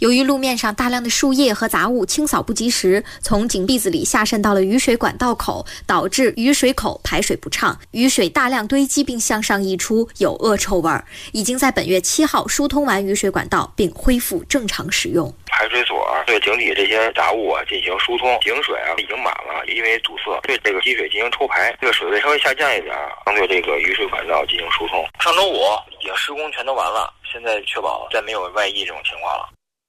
由于路面上大量的树叶和杂物清扫不及时，从井壁子里下渗到了雨水管道口，导致雨水口排水不畅，雨水大量堆积并向上溢出，有恶臭味。已经在本月7号疏通完雨水管道，并恢复正常使用。 排水所对井底这些杂物进行疏通，井水已经满了，因为堵塞，对这个积水进行抽排，这个水位稍微下降一点，对这个雨水管道进行疏通。上周五已经施工全都完了，现在确保再没有外溢这种情况了。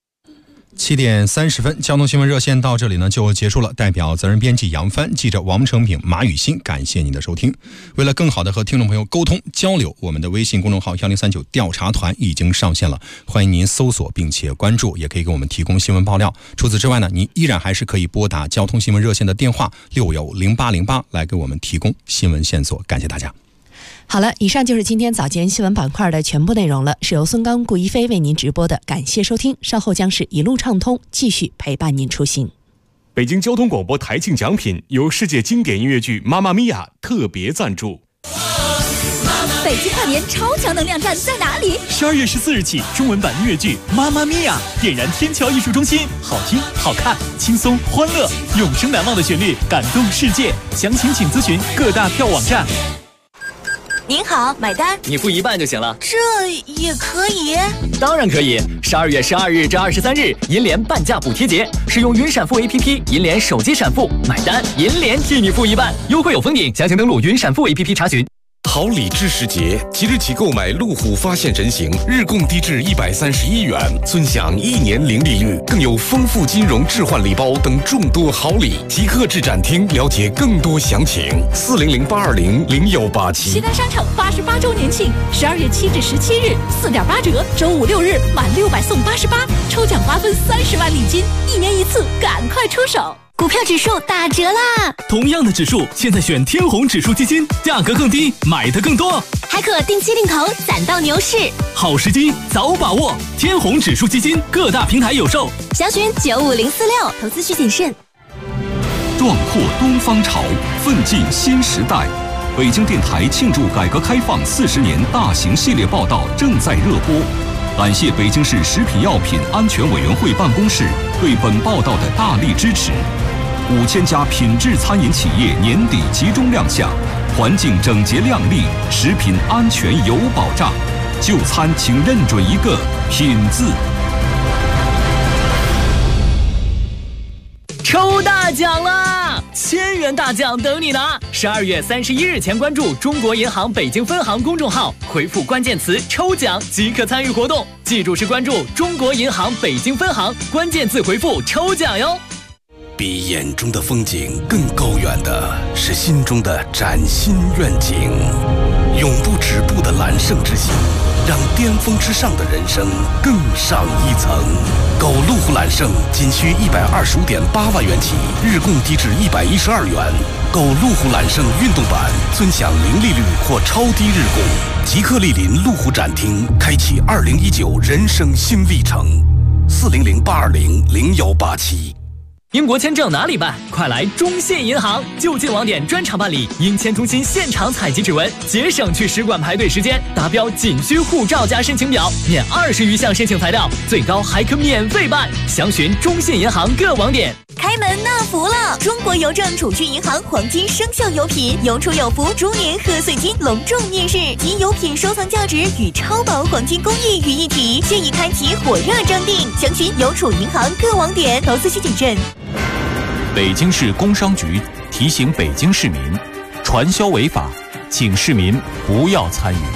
7点30分，交通新闻热线到这里呢就结束了。代表责任编辑杨帆、记者王成炳、马雨欣，感谢您的收听。为了更好的和听众朋友沟通交流，我们的微信公众号1039调查团已经上线了，欢迎您搜索并且关注，也可以给我们提供新闻爆料。除此之外呢，您依然还是可以拨打交通新闻热线的电话6100808来给我们提供新闻线索。感谢大家。 好了，以上就是今天早间新闻板块的全部内容了，是由孙刚、顾一飞为您直播的，感谢收听，稍后将是一路畅通，继续陪伴您出行。 北京交通广播台庆奖品由世界经典音乐剧《妈妈咪呀》特别赞助。 北京跨年超强能量站在哪里 ？12月14日起，中文版音乐剧《妈妈咪呀》点燃天桥艺术中心，好听、好看、轻松、欢乐，永生难忘的旋律感动世界。详情请咨询各大票网站。 您好，买单。 你付一半就行了。 这也可以？ 当然可以。12月12日至23日，银联半价补贴节，使用云闪付 APP、银联手机闪付买单，银联替你付一半，优惠有封顶。详情登录云闪付 APP 查询。 好礼知时节，即日起购买路虎发现人形，日供低至131元，尊享1年零利率，更有丰富金融置换礼包等众多好礼。即刻至展厅了解更多详情。400-820-0187。 西单商场88周年庆，12月7至17日4.8折，周5、6日满600送88，抽奖瓜分30万礼金，1年1次，赶快出手！股票指数打折啦！ 同样的指数，现在选天弘指数基金，价格更低，买的更多， 还可定期定投，攒到牛市。 好时机，早把握！天弘指数基金各大平台有售， 详询95046，投资需谨慎。 壮阔东方潮，奋进新时代。北京电台庆祝改革开放40年大型系列报道正在热播。感谢北京市食品药品安全委员会办公室对本报道的大力支持。5000家品质餐饮企业年底集中亮相，环境整洁亮丽，食品安全有保障。就餐请认准一个品字。 抽大奖啦！1000元大奖等你拿！12月31日前关注中国银行北京分行公众号，回复关键词“抽奖”即可参与活动。记住是关注中国银行北京分行，关键字回复“抽奖”哟。 比眼中的风景更高远的是心中的崭新愿景，永不止步的揽胜之心，让巅峰之上的人生更上一层。购路虎揽胜仅需125.8万元起，日供低至112元。购路虎揽胜运动版，尊享零利率或超低日供。即刻莅临路虎展厅，开启2019人生新历程。400-820-0187。 英国签证哪里办？快来中信银行，就近网点专场办理，英签中心现场采集指纹，节省去使馆排队时间。达标仅需护照加申请表，免20余项申请材料，最高还可免费办。详询中信银行各网点。 开门纳福了！中国邮政储蓄银行黄金生肖邮品有储有福猪年贺岁金隆重面世，集邮品收藏价值与超薄黄金工艺于一体，现已开启火热征订，详询邮储银行各网点，投资需谨慎。 北京市工商局提醒北京市民，传销违法，请市民不要参与。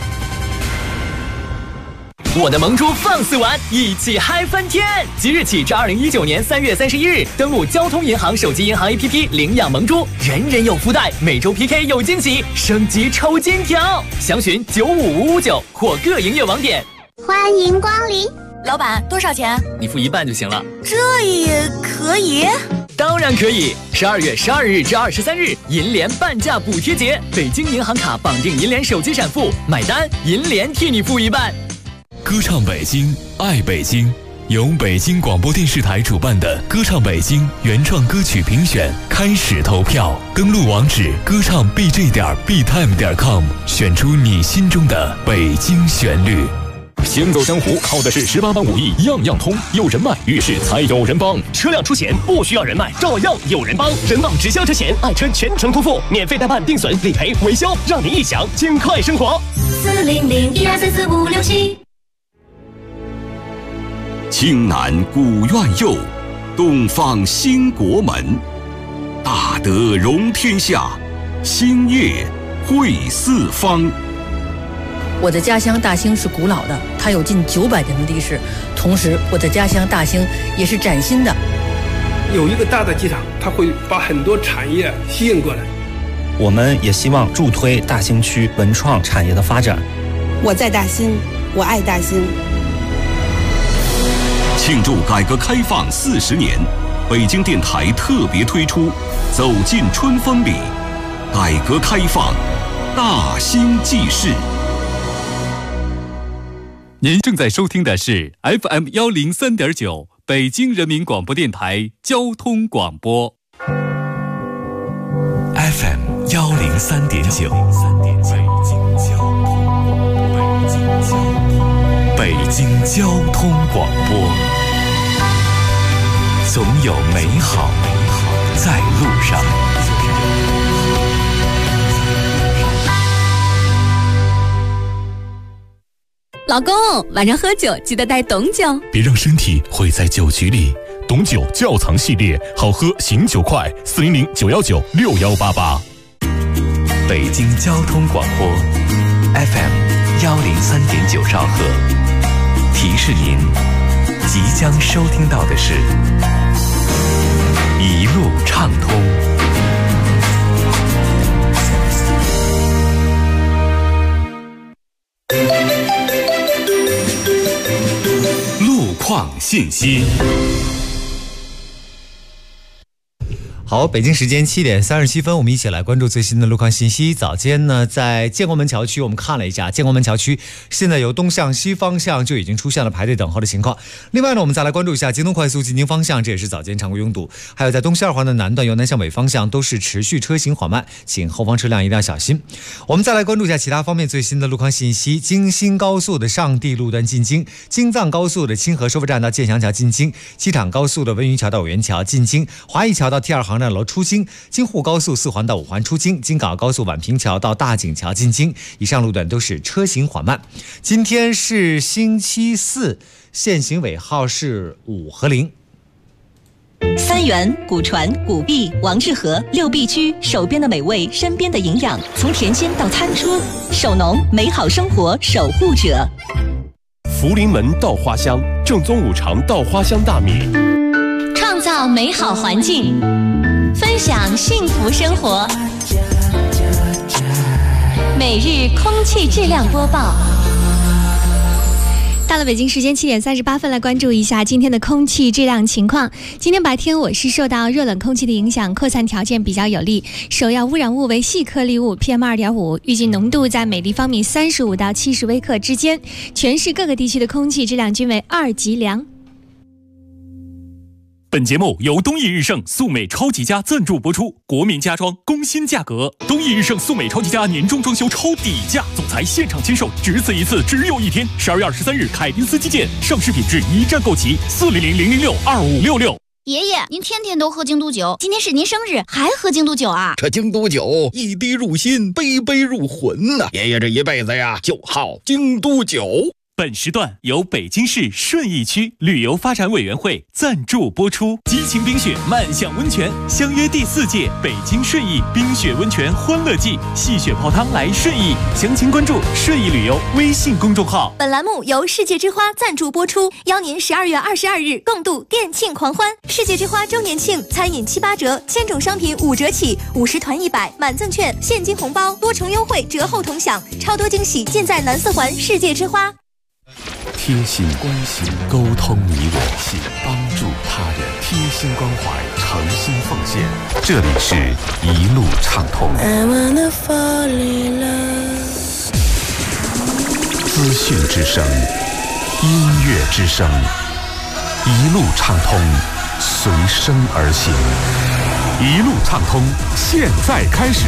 我的萌猪放肆玩，一起嗨翻天！即日起至2019年3月31日，登录交通银行手机银行 APP 领养萌猪，人人有福袋，每周 PK 有惊喜，升级抽金条。详询95559或各营业网点。 欢迎光临。 老板，多少钱？ 你付一半就行了。 这也可以？ 当然可以。12月12日至23日，银联半价补贴节，北京银行卡绑定银联手机闪付，买单银联替你付一半。 歌唱北京，爱北京，由北京广播电视台主办的歌唱北京原创歌曲评选开始投票，登录网址歌唱 bj.btime.com， 选出你心中的北京旋律。 行走江湖靠的是18般武艺，样样通。有人脉，遇事才有人帮。 车辆出险不需要人脉，照样有人帮。人保直销车险，爱车全程托付，免费代办定损、理赔、维修，让您一享轻快生活。 400-1244-567。 青南古院右，东方兴国门。大德容天下，兴业惠四方。 我的家乡大兴是古老的，它有近900年的历史。同时，我的家乡大兴也是崭新的。 有一个大的机场，它会把很多产业吸引过来。 我们也希望助推大兴区文创产业的发展。 我在大兴，我爱大兴。 庆祝改革开放40年，北京电台特别推出《走进春风里》，改革开放大兴纪事。 您正在收听的是 FM 103.9北京人民广播电台交通广播。 FM 103.9，北京交通广播，总有美好在路上。 老公，晚上喝酒记得带董酒， 别让身体毁在酒局里。董酒窖藏系列，好喝醒酒快，400-919-6188。 北京交通广播 FM 103.9兆赫，提示您即将收听到的是一路畅通。路况信息。 好，北京时间7点37分，我们一起来关注最新的路况信息。早间呢，在建国门桥区，我们看了一下，建国门桥区现在由东向西方向就已经出现了排队等候的情况。另外呢，我们再来关注一下京东快速进京方向，这也是早间常规拥堵。还有在东西2环的南段由南向北方向都是持续车行缓慢，请后方车辆一定要小心。我们再来关注一下其他方面最新的路况信息。京新高速的上地路段进京，京藏高速的清河收费站到建祥桥进京，机场高速的温榆桥到五元桥进京，华谊桥到 T2 航站楼出京，京沪高速4环到5环出京，京港澳高速宛平桥到大井桥进京，以上路段都是车行缓慢。今天是星期四，限行尾号是5和0。 三元、古传、古碧、王致和6必居，手边的美味，身边的营养，从甜心到餐桌，手农美好生活守护者。 福临门稻花香，正宗5常稻花香大米， 创造美好环境，分享幸福生活。每日空气质量播报。 到了北京时间7点38分，来关注一下今天的空气质量情况。今天白天我市受到热冷空气的影响，扩散条件比较有利，首要污染物为细颗粒物 PM2.5， 预计浓度在每立方米35到70微克之间，全市各个地区的空气质量均为2级良。 本节目由东益日盛素美超级家赞助播出，国民家装工薪价格，东益日盛素美超级家年终装修超底价，总裁现场签售，只此一次，只有一天。12月23日，凯宾斯基建，上市品质一站购齐，400-006-2566。 爷爷，您天天都喝京都酒，今天是您生日，还喝京都酒啊？ 这京都酒一滴入心，杯杯入魂呐！爷爷这一辈子呀，就好京都酒。 本时段由北京市顺义区旅游发展委员会赞助播出。激情冰雪，漫享温泉，相约第4届北京顺义冰雪温泉欢乐季，戏雪泡汤来顺义，详情关注顺义旅游微信公众号。 本栏目由世界之花赞助播出，邀您12月22日共度店庆狂欢。世界之花周年庆，餐饮7、8折，千种商品5折起，50团100，满赠券，现金红包，多重优惠，折后同享，超多惊喜尽在南4环世界之花。 贴心关心，沟通你我，帮助他人，贴心关怀，诚心奉献。这里是一路畅通。资讯之声，音乐之声，一路畅通，随声而行。一路畅通，现在开始。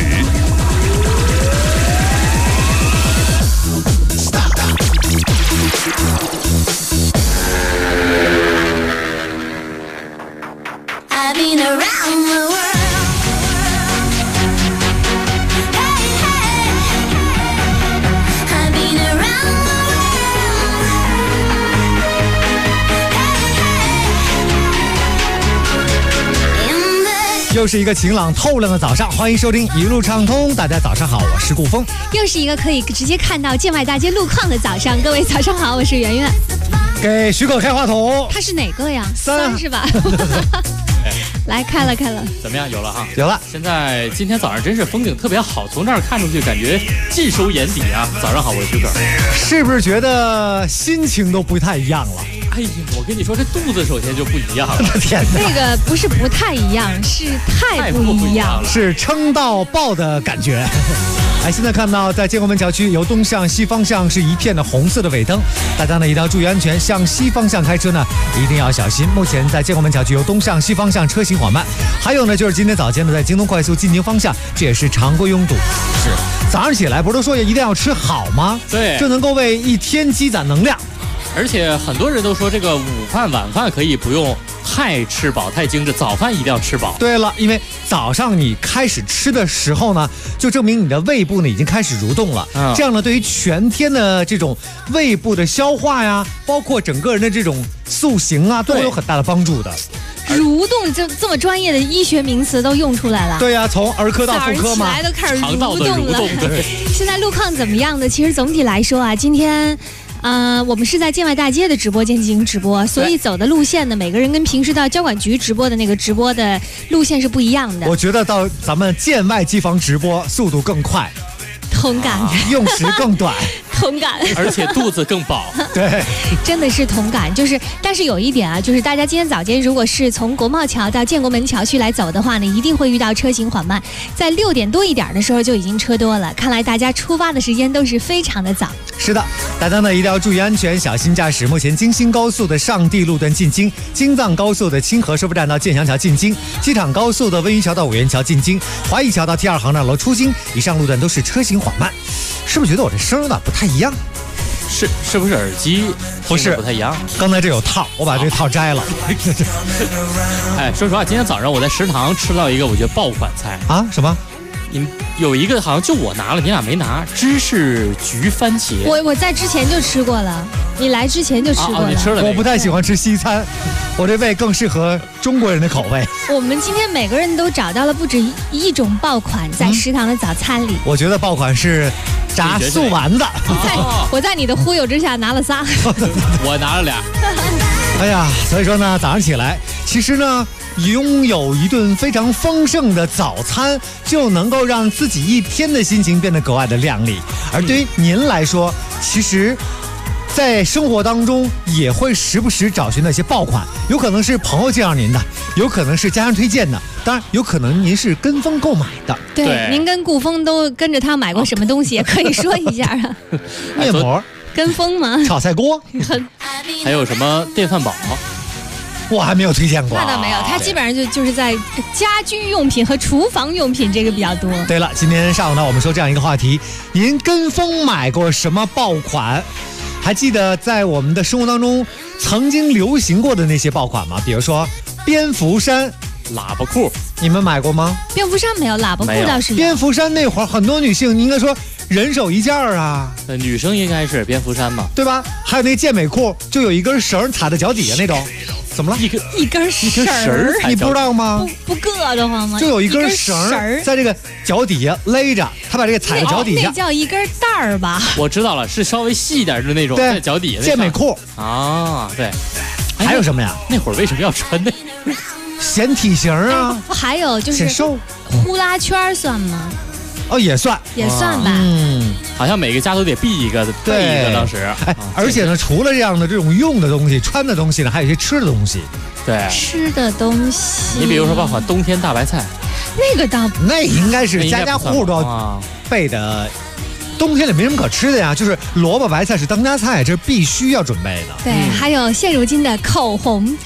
又是一个晴朗透亮的早上，欢迎收听一路畅通。大家早上好，我是顾峰。 又是一个可以直接看到建外大街路况的早上，各位早上好，我是圆圆。 给许可开话筒。 它是哪个呀？3是吧？来，开了。 怎么样？有了哈， 有了。 今天早上真是风景特别好，从这儿看出去感觉尽收眼底啊。早上好，我是许可。 是不是觉得心情都不太一样了？ 哎呀，我跟你说，这肚子首先就不一样了。 天哪， 那个不是不太一样，是太不一样了， 是撑到爆的感觉。哎，现在看到在建国门桥区由东向西方向是一片的红色的尾灯，大家呢一定要注意安全，向西方向开车呢一定要小心。目前在建国门桥区由东向西方向车行缓慢，还有呢就是今天早间呢在京东快速进京方向，这也是常规拥堵。是早上起来不是都说一定要吃好吗？ 对， 这能够为一天积攒能量。 而且很多人都说这个午饭晚饭可以不用太吃饱太精致，早饭一定要吃饱。 对了，因为早上你开始吃的时候呢，就证明你的胃部呢已经开始蠕动了，这样呢对于全天的这种胃部的消化呀，包括整个人的这种塑形啊，都会有很大的帮助的。 蠕动这么专业的医学名词都用出来了。 对呀，从儿科到妇科嘛， 早上起来都开始肠道的蠕动。对， 现在路况怎么样呢？其实总体来说啊，今天。我们是在建外大街的直播间进行直播，所以走的路线呢，每个人跟平时到交管局直播的那个直播的路线是不一样的。 我觉得到咱们建外机房直播速度更快， 同感， 用时更短。 同感， 而且肚子更饱。 对， 真的是同感。就是，但是有一点啊，就是大家今天早间如果是从国贸桥到建国门桥区来走的话呢，一定会遇到车行缓慢，在6点多一点的时候就已经车多了。看来大家出发的时间都是非常的早。 是的，大家呢一定要注意安全，小心驾驶。目前京新高速的上地路段进京，京藏高速的清河收费站到建祥桥进京，机场高速的温榆桥到五元桥进京，华谊桥到T2航站楼出京，以上路段都是车行缓慢。是不是觉得我这声有点不太一样？ 是不是耳机不是不太一样？ 刚才这有套，我把这套摘了。 哎，说实话，今天早上我在食堂吃到一个我觉得爆款菜啊，什么？ 你有一个好像就我拿了，你俩没拿，芝士焗番茄。 我在之前就吃过了，你来之前就吃过了。 你吃了。 我不太喜欢吃西餐，我这胃更适合中国人的口味。 我们今天每个人都找到了不止一种爆款在食堂的早餐里。 我觉得爆款是炸素丸子。 我在你的忽悠之下拿了仨， 我拿了俩。 哎呀，所以说呢，早上起来，其实呢，拥有一顿非常丰盛的早餐，就能够让自己一天的心情变得格外的亮丽。而对于您来说，其实在生活当中也会时不时找寻那些爆款，有可能是朋友介绍您的，有可能是家人推荐的，当然有可能您是跟风购买的。 对，您跟顾峰都跟着他买过什么东西，也可以说一下啊。 面膜。 跟风吗？ 炒菜锅， 还有什么电饭煲？ 我还没有推荐过。 那倒没有，它基本上就是在家居用品和厨房用品这个比较多。 对了，今天上午呢，我们说这样一个话题：您跟风买过什么爆款？还记得在我们的生活当中曾经流行过的那些爆款吗？比如说蝙蝠衫、 喇叭裤， 你们买过吗？ 蝙蝠衫没有，喇叭裤倒是有。 蝙蝠衫那会儿很多女性应该说人手一件啊。 女生应该是蝙蝠衫吧， 对吧？还有那健美裤，就有一根绳踩在脚底下那种。怎么了？ 一根绳儿， 你不知道吗？ 不硌得慌吗？ 就有一根绳儿在这个脚底下勒着，他把这个踩在脚底下， 那叫一根带儿吧？ 我知道了，是稍微细一点的那种，在脚底下。 健美裤啊，对。 还有什么呀？ 那会儿为什么要穿那？ 显体型啊。 还有就是瘦， 呼啦圈算吗？ 哦，也算吧。 好像每个家都得备一个。当时。 而且呢，除了这样的这种用的东西、穿的东西呢，还有一些吃的东西。 对， 吃的东西。 你比如说爆款冬天大白菜， 那应该是家家户户都要备的。冬天里没什么可吃的呀，就是萝卜白菜是当家菜，这是必须要准备的。 对，还有现如今的口红。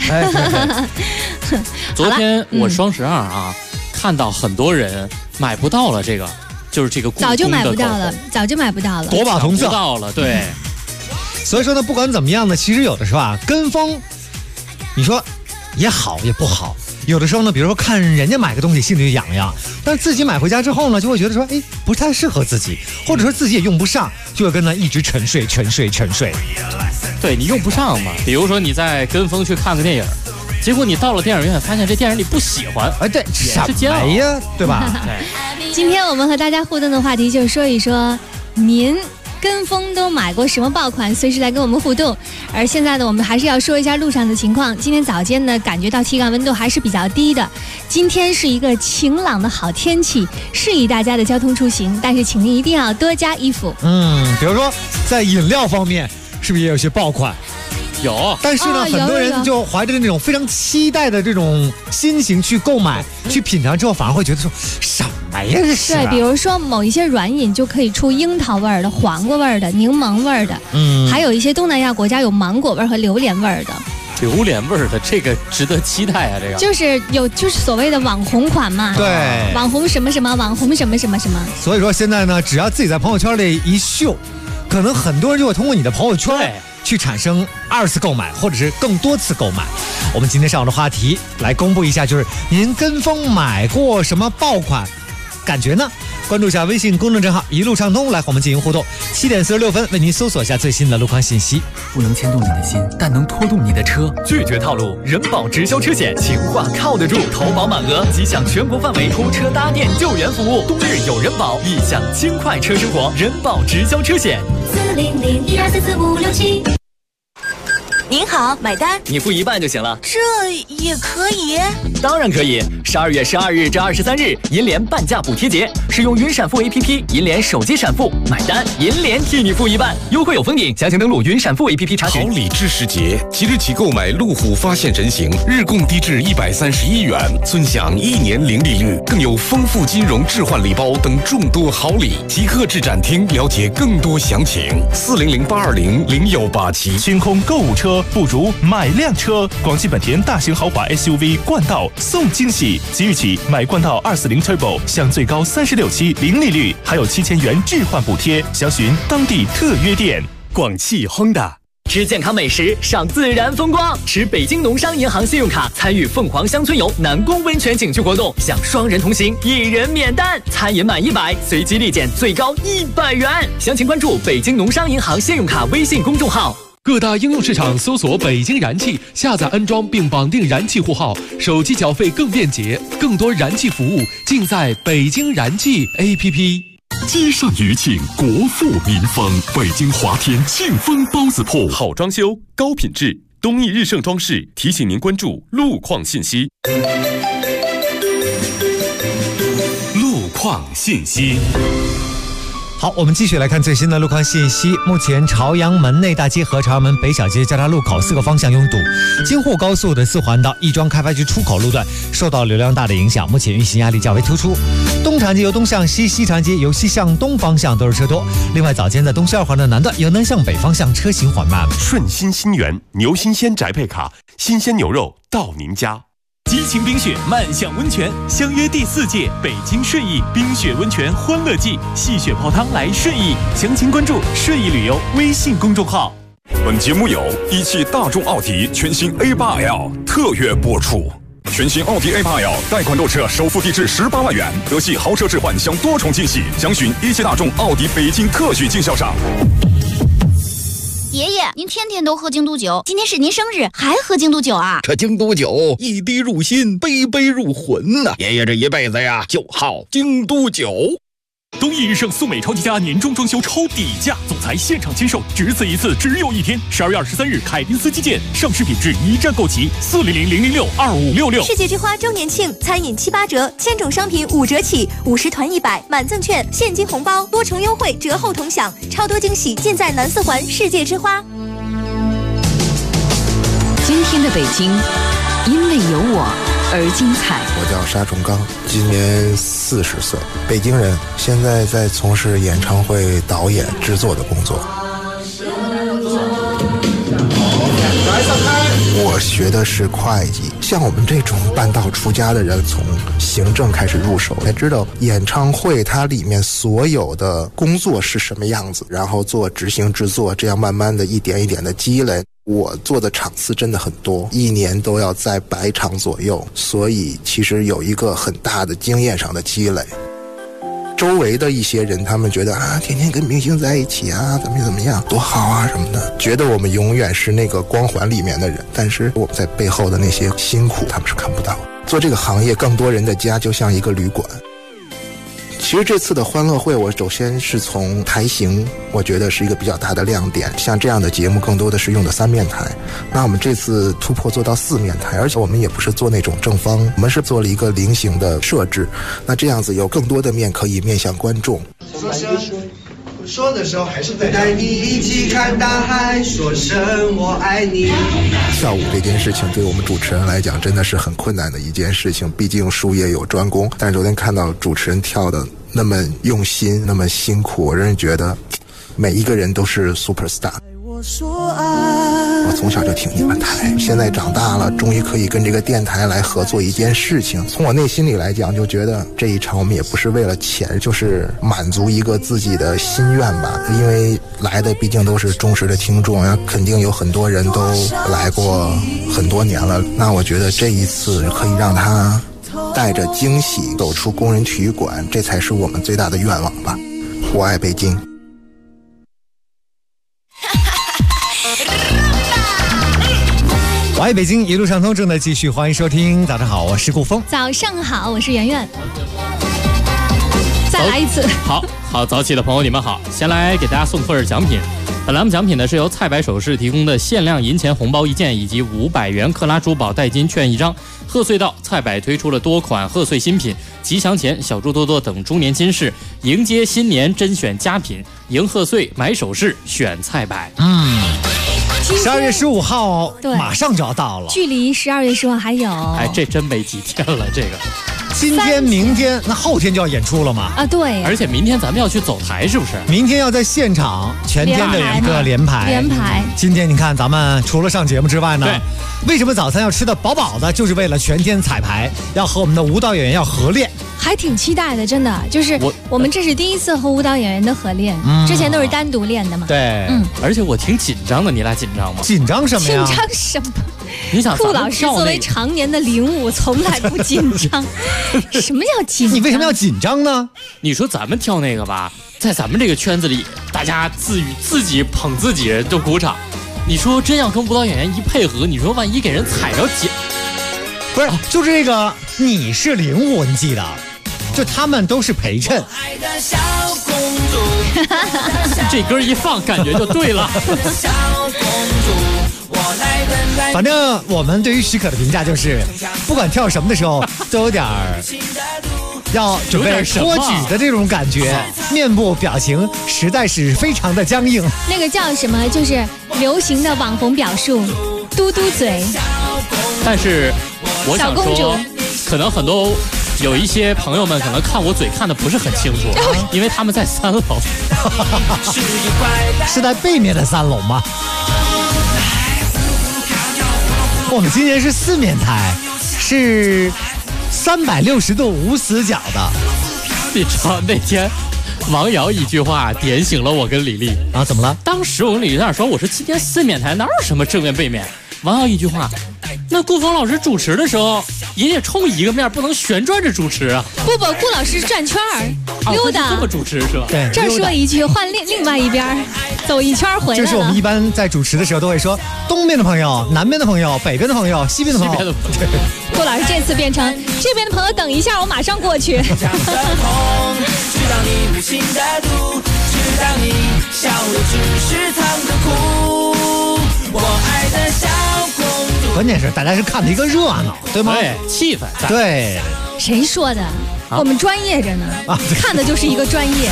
昨天我双12啊，看到很多人买不到了这个。就是这个早就买不到了， 夺宝同色到了，对。 所以说呢，不管怎么样呢，其实有的时候啊，跟风，你说也好也不好， 有的时候呢，比如说看人家买个东西心里就痒痒，但是自己买回家之后呢，就会觉得说，哎，不太适合自己，或者说自己也用不上，就会跟他一直沉睡。 对，你用不上嘛。比如说你在跟风去看个电影，结果你到了电影院，发现这电影你不喜欢， 对，什么呀，对吧？ 对。今天我们和大家互动的话题就是说一说您跟风都买过什么爆款，随时来跟我们互动。而现在呢，我们还是要说一下路上的情况。今天早间呢，感觉到体感温度还是比较低的。今天是一个晴朗的好天气，适宜大家的交通出行，但是请您一定要多加衣服。 比如说在饮料方面，是不是也有些爆款？ 有， 但是呢，很多人就怀着那种非常期待的这种心情去购买、去品尝之后，反而会觉得说什么呀这是？ 对，比如说某一些软饮就可以出樱桃味儿的、黄瓜味儿的、柠檬味儿的，还有一些东南亚国家有芒果味儿和榴莲味儿的。 榴莲味儿的这个值得期待啊！这个就是所谓的网红款嘛， 对， 网红什么什么，网红什么什么什么。所以说现在呢，只要自己在朋友圈里一秀，可能很多人就会通过你的朋友圈去产生2次购买，或者是更多次购买。我们今天上午的话题来公布一下，就是您跟风买过什么爆款，感觉呢？关注一下微信公众账号一路畅通，来和我们进行互动。7点46分，为您搜索一下最新的路况信息。 不能牵动你的心，但能拖动你的车。拒绝套路，人保直销车险，情话靠得住，投保满额即享全国范围拖车搭电救援服务。冬日有人保，异享轻快车生活。人保直销车险 40012444567。您好，买单。 你付一半就行了。 这也可以？ 当然可以。12月12日至23日，银联半价补贴节，使用云闪付 APP， 银联手机闪付买单，银联替你付一半，优惠有封顶。详情登录云闪付 APP 查询。 好礼致时节，即日起购买路虎发现人形，日供低至131元，尊享1年零利率，更有丰富金融置换礼包等众多好礼。即刻至展厅了解更多详情。400-820-0187。 清空购物车，不如买辆车。广汽本田大型豪华 SUV 冠道送惊喜，即日起买冠道240 Turbo 享最高36期零利率，还有7000元置换补贴。详询当地特约店。 广汽 Honda。 吃健康美食，赏自然风光，持北京农商银行信用卡参与凤凰乡村游南宫温泉景区活动，享双人同行，1人免单，餐饮满100随机立减最高100元。详情关注北京农商银行信用卡微信公众号。 各大应用市场搜索北京燃气，下载安装并绑定燃气户号，手机缴费更便捷，更多燃气服务尽在北京燃气 APP。 街上余庆，国富民丰，北京华天庆丰包子铺， 好装修，高品质。东益日盛装饰提醒您关注路况信息。 路况信息。 好，我们继续来看最新的路况信息。目前朝阳门内大街和朝阳门北小街交叉路口4个方向拥堵，京沪高速的4环到亦庄开发区出口路段受到流量大的影响，目前运行压力较为突出。东长街由东向西，西长街由西向东方向都是车多。另外，早间在东西2环的南段由南向北方向车行缓慢。 顺心新源牛新鲜宅配卡，新鲜牛肉到您家。 激情冰雪漫享温泉，相约第4届北京顺义冰雪温泉欢乐季，戏雪泡汤来顺义。详情关注顺义旅游微信公众号。 本节目由一汽大众奥迪全新 A8L 特约播出。全新奥迪 A8L 贷款购车首付低至18万元，德系豪车置换享多重惊喜，详询一汽大众奥迪北京特许经销商。 爷爷，您天天都喝京都酒，今天是您生日，还喝京都酒啊？ 这京都酒一滴入心，杯杯入魂呐！爷爷这一辈子呀，就好京都酒。 东益日盛速美超级家年终装修超底价，总裁现场签售，只此一次，只有一天。12月23日，凯宾斯基建上市品质一站购齐，400-006-2566。 世界之花周年庆，餐饮7、8折，1000种商品5折起，50团100，满赠券，现金红包，多重优惠，折后同享，超多惊喜尽在南4环世界之花。 今天的北京，因为有我而精彩。 我叫沙崇刚，今年40岁，北京人，现在在从事演唱会导演制作的工作。我学的是会计，像我们这种半道出家的人，从行政开始入手，才知道演唱会它里面所有的工作是什么样子，然后做执行制作，这样慢慢的一点一点的积累。 我做的场次真的很多，一年都要在100场左右，所以其实有一个很大的经验上的积累。周围的一些人，他们觉得天天跟明星在一起怎么样，多好啊什么的，觉得我们永远是那个光环里面的人，但是我们在背后的那些辛苦，他们是看不到的。做这个行业，更多人的家就像一个旅馆。其实这次的欢乐会，我首先是从台型，我觉得是一个比较大的亮点。像这样的节目，更多的是用的3面台。那我们这次突破做到4面台，而且我们也不是做那种正方，我们是做了一个菱形的设置。那这样子有更多的面可以面向观众。 说的时候还是在带你一起看大海，说声我爱你。 跳舞这件事情对我们主持人来讲真的是很困难的一件事情，毕竟术业有专攻。但是昨天看到主持人跳的那么用心，那么辛苦，我真是觉得每一个人都是 superstar。我从小就听你们台，现在长大了，终于可以跟这个电台来合作一件事情。从我内心里来讲，就觉得这一场我们也不是为了钱，就是满足一个自己的心愿吧。因为来的毕竟都是忠实的听众，肯定有很多人都来过很多年了。那我觉得这一次可以让他带着惊喜走出工人体育馆，这才是我们最大的愿望吧。我爱北京。 我爱北京，一路上通正在继续，欢迎收听。早上好，我是顾峰。 早上好，我是圆圆。再来一次。 好，早起的朋友你们好，先来给大家送份奖品。本栏目奖品呢是由菜百首饰提供的限量银钱红包1件以及500元克拉珠宝代金券1张。贺岁到，菜百推出了多款贺岁新品，吉祥钱、小猪多多等猪年金饰，迎接新年甄选佳品，迎贺岁买首饰选菜百。 12月15号马上就要到了， 距离12月10号还有， 这真没几天了。这个今天、明天，那后天就要演出了嘛？ 对。 而且明天咱们要去走台，是不是？ 明天要在现场全天的一个连排。今天你看，咱们除了上节目之外呢，为什么早餐要吃得饱饱的？就是为了全天彩排，要和我们的舞蹈演员要合练。 还挺期待的，真的，就是我们这是第一次和舞蹈演员的合练，之前都是单独练的嘛。 对，而且我挺紧张的，你俩紧张吗？ 紧张什么呀？ 紧张什么？ 你想， 顾老师作为常年的领舞，从来不紧张。什么叫紧张？ 你为什么要紧张呢？ 你说咱们跳那个吧，在咱们这个圈子里，大家自己捧自己人就鼓掌。你说真要跟舞蹈演员一配合，你说万一给人踩着脚， 不是，就是这个你是领舞，你记得。就他们都是陪衬， 这歌一放感觉就对了。 反正我们对于许可的评价就是，不管跳什么的时候都有点要准备托举的这种感觉，面部表情实在是非常的僵硬。 那个叫什么？就是流行的网红表述，嘟嘟嘴。 但是我想说，可能很多。有一些朋友们可能看我嘴看的不是很清楚，因为他们在3楼。 是在背面的3楼吗？我们今年是4面台，是360度无死角的。 你知道那天王瑶一句话点醒了我跟李丽啊？怎么了？ 当时我跟李丽在那说，我说今天4面台哪有什么正面背面？王瑶一句话，那顾峰老师主持的时候也得冲一个面，不能旋转着主持啊。 不，顾老师转圈儿溜达， 这么主持是吧？ 对， 这说一句换另外一边走一圈回来了。 这是我们一般在主持的时候都会说，东边的朋友、南边的朋友、北边的朋友、西边的朋友。 顾老师这次变成这边的朋友等一下，我马上过去。 关键是大家是看的一个热闹，对吗？ 对，气氛。 对。 谁说的？我们专业着呢，看的就是一个专业。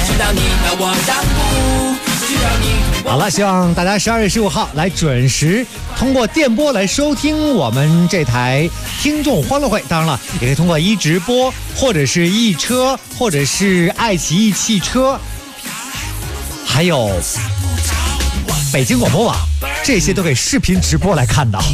好了，希望大家12月15号来准时通过电波来收听我们这台听众欢乐会。当然了，也可以通过直播，或者是车，或者是爱奇艺汽车，还有北京广播网，这些都可以视频直播来看到。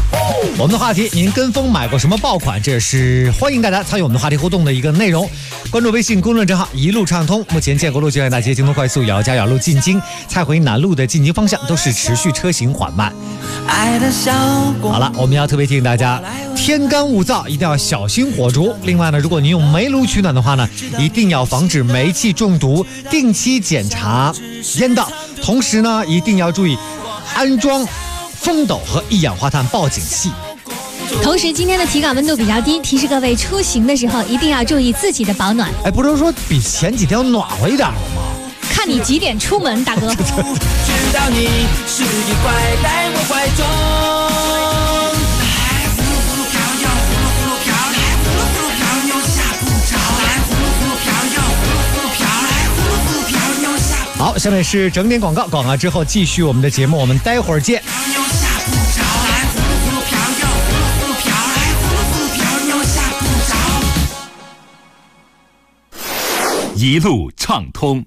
我们的话题，您跟风买过什么爆款？这是欢迎大家参与我们的话题互动的一个内容。 关注微信公众账号一路畅通。目前建国路、静安大街、京东快速、姚家窑路进京、蔡回南路的进京方向都是持续车行缓慢。好了，我们要特别提醒大家，天干物燥，一定要小心火烛。另外呢，如果您用煤炉取暖的话呢，一定要防止煤气中毒，定期检查烟道。同时呢，一定要注意安装风斗和一氧化碳报警器。 同时，今天的体感温度比较低，提示各位出行的时候一定要注意自己的保暖。 哎，不是说比前几天暖和一点了吗？ 看你几点出门，大哥。 知道你是一块在我怀中。 好，下面是整点广告，广告之后继续我们的节目，我们待会儿见。 一路畅通。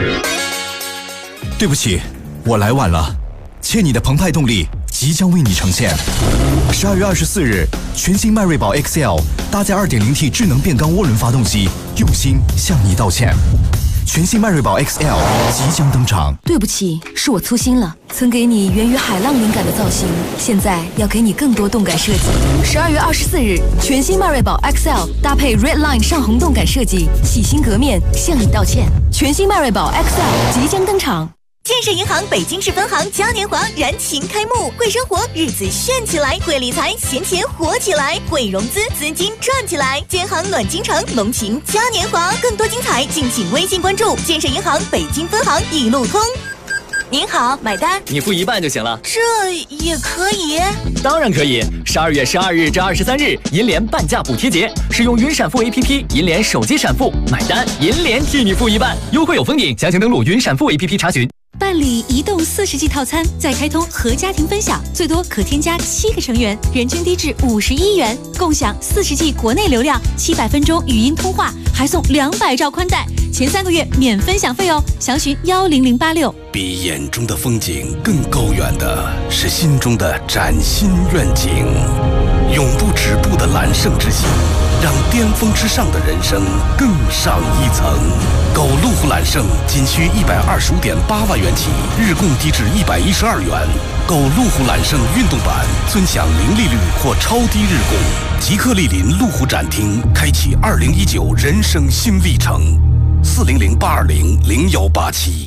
对不起，我来晚了。欠你的澎湃动力即将为你呈现。12月24日，全新迈锐宝 XL 搭载 2.0T 智能变缸涡轮发动机，用心向你道歉。全新迈锐宝 XL 即将登场。 对不起，是我粗心了。曾给你源于海浪灵感的造型，现在要给你更多动感设计。12月24日，全新迈锐宝 XL 搭配 Red Line 上红动感设计，洗心革面向你道歉。全新迈锐宝 XL 即将登场。 建设银行北京市分行嘉年华燃情开幕，会生活日子炫起来，会理财闲钱活起来，会融资资金赚起来。建行暖京城龙情嘉年华，更多精彩敬请微信关注建设银行北京分行一路通。您好，买单。 你付一半就行了。 这也可以？ 当然可以。12月12日至23日，银联半价补贴节，使用云闪付 APP， 银联手机闪付，买单银联替你付一半，优惠有封顶，详情登录云闪付 APP 查询。 办理移动40G 套餐，再开通和家庭分享，最多可添加7个成员，人均低至51元，共享40G 国内流量，700分钟语音通话，还送200兆宽带，前3个月免分享费哦。详询10086。 比眼中的风景更高远的是心中的崭新愿景，永不止步的揽胜之心，让巅峰之上的人生更上一层。购路虎揽胜仅需125.8万元起，日供低至112元。购路虎揽胜运动版，尊享零利率或超低日供。即刻莅临路虎展厅，开启2019人生新历程。400-820-0187。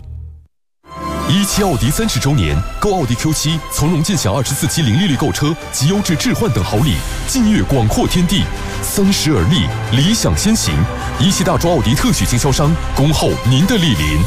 17奥迪30周年，购奥迪 Q7，从容尽享24期零利率购车及优质置换等好礼，劲跃广阔天地。30而立，理想先行。17大中奥迪特许经销商，恭候您的莅临。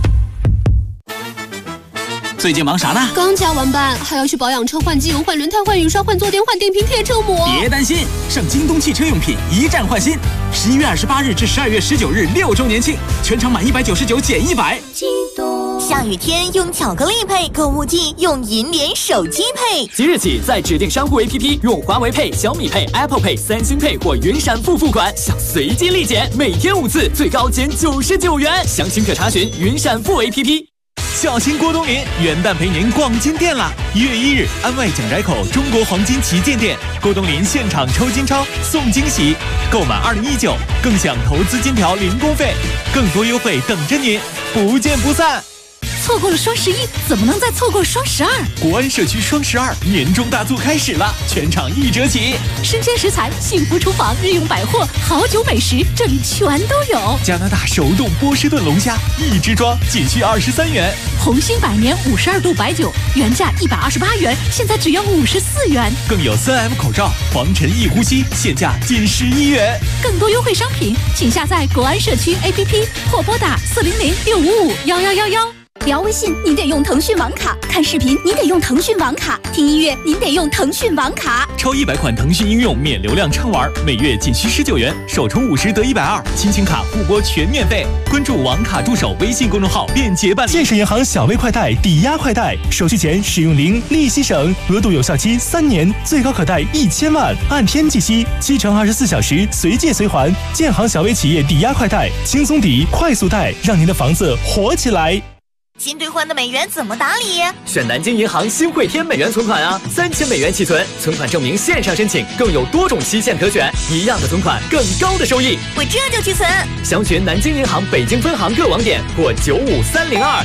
最近忙啥呢？ 刚加完班，还要去保养车、换机油、换轮胎、换雨刷、换坐垫、换电瓶、贴车膜。 别担心，上京东汽车用品一站换新。11月28日至12月19日6周年庆，全场满199减100。 京东。下雨天用巧克力配，购物季用银联手机配。 即日起，在指定商户 APP 用华为配、小米配、Apple Pay、三星配或云闪付付款，享随机立减，每天5次，最高减99元。详情可查询云闪付 APP。 小新郭冬临元旦陪您逛金店啦！1月1日，安外蒋宅口中国黄金旗舰店，郭冬临现场抽金钞送惊喜，购满2019更享投资金条零工费，更多优惠等着您，不见不散。 错过了双11，怎么能再错过双12？ 国安社区双12年终大促开始了，全场1折起。 生鲜食材、幸福厨房、日用百货、好酒美食，这里全都有。 加拿大手冻波士顿龙虾，1支装仅需23元。 红星百年52度白酒，原价128元，现在只要54元。 更有3M 口罩、防尘易呼吸，现价仅11元。 更多优惠商品，请下载国安社区 APP 或拨打400-655-1111。 聊微信您得用腾讯网卡，看视频您得用腾讯网卡，听音乐您得用腾讯网卡。 超100款腾讯应用免流量畅玩，每月仅需19元，首充50得120，亲情卡互拨全免费。关注网卡助手微信公众号，便捷办理。 建设银行小微快贷抵押快贷，手续前使用零，利息省，额度有效期3年，最高可贷1000万，按天计息，7乘24小时随借随还。建行小微企业抵押快贷，轻松抵，快速贷，让您的房子活起来。 新兑换的美元怎么打理？ 选南京银行新汇添美元存款啊，3000美元起存，存款证明线上申请，更有多种期限可选，一样的存款，更高的收益。 我这就去存。 详询南京银行北京分行各网点或95302。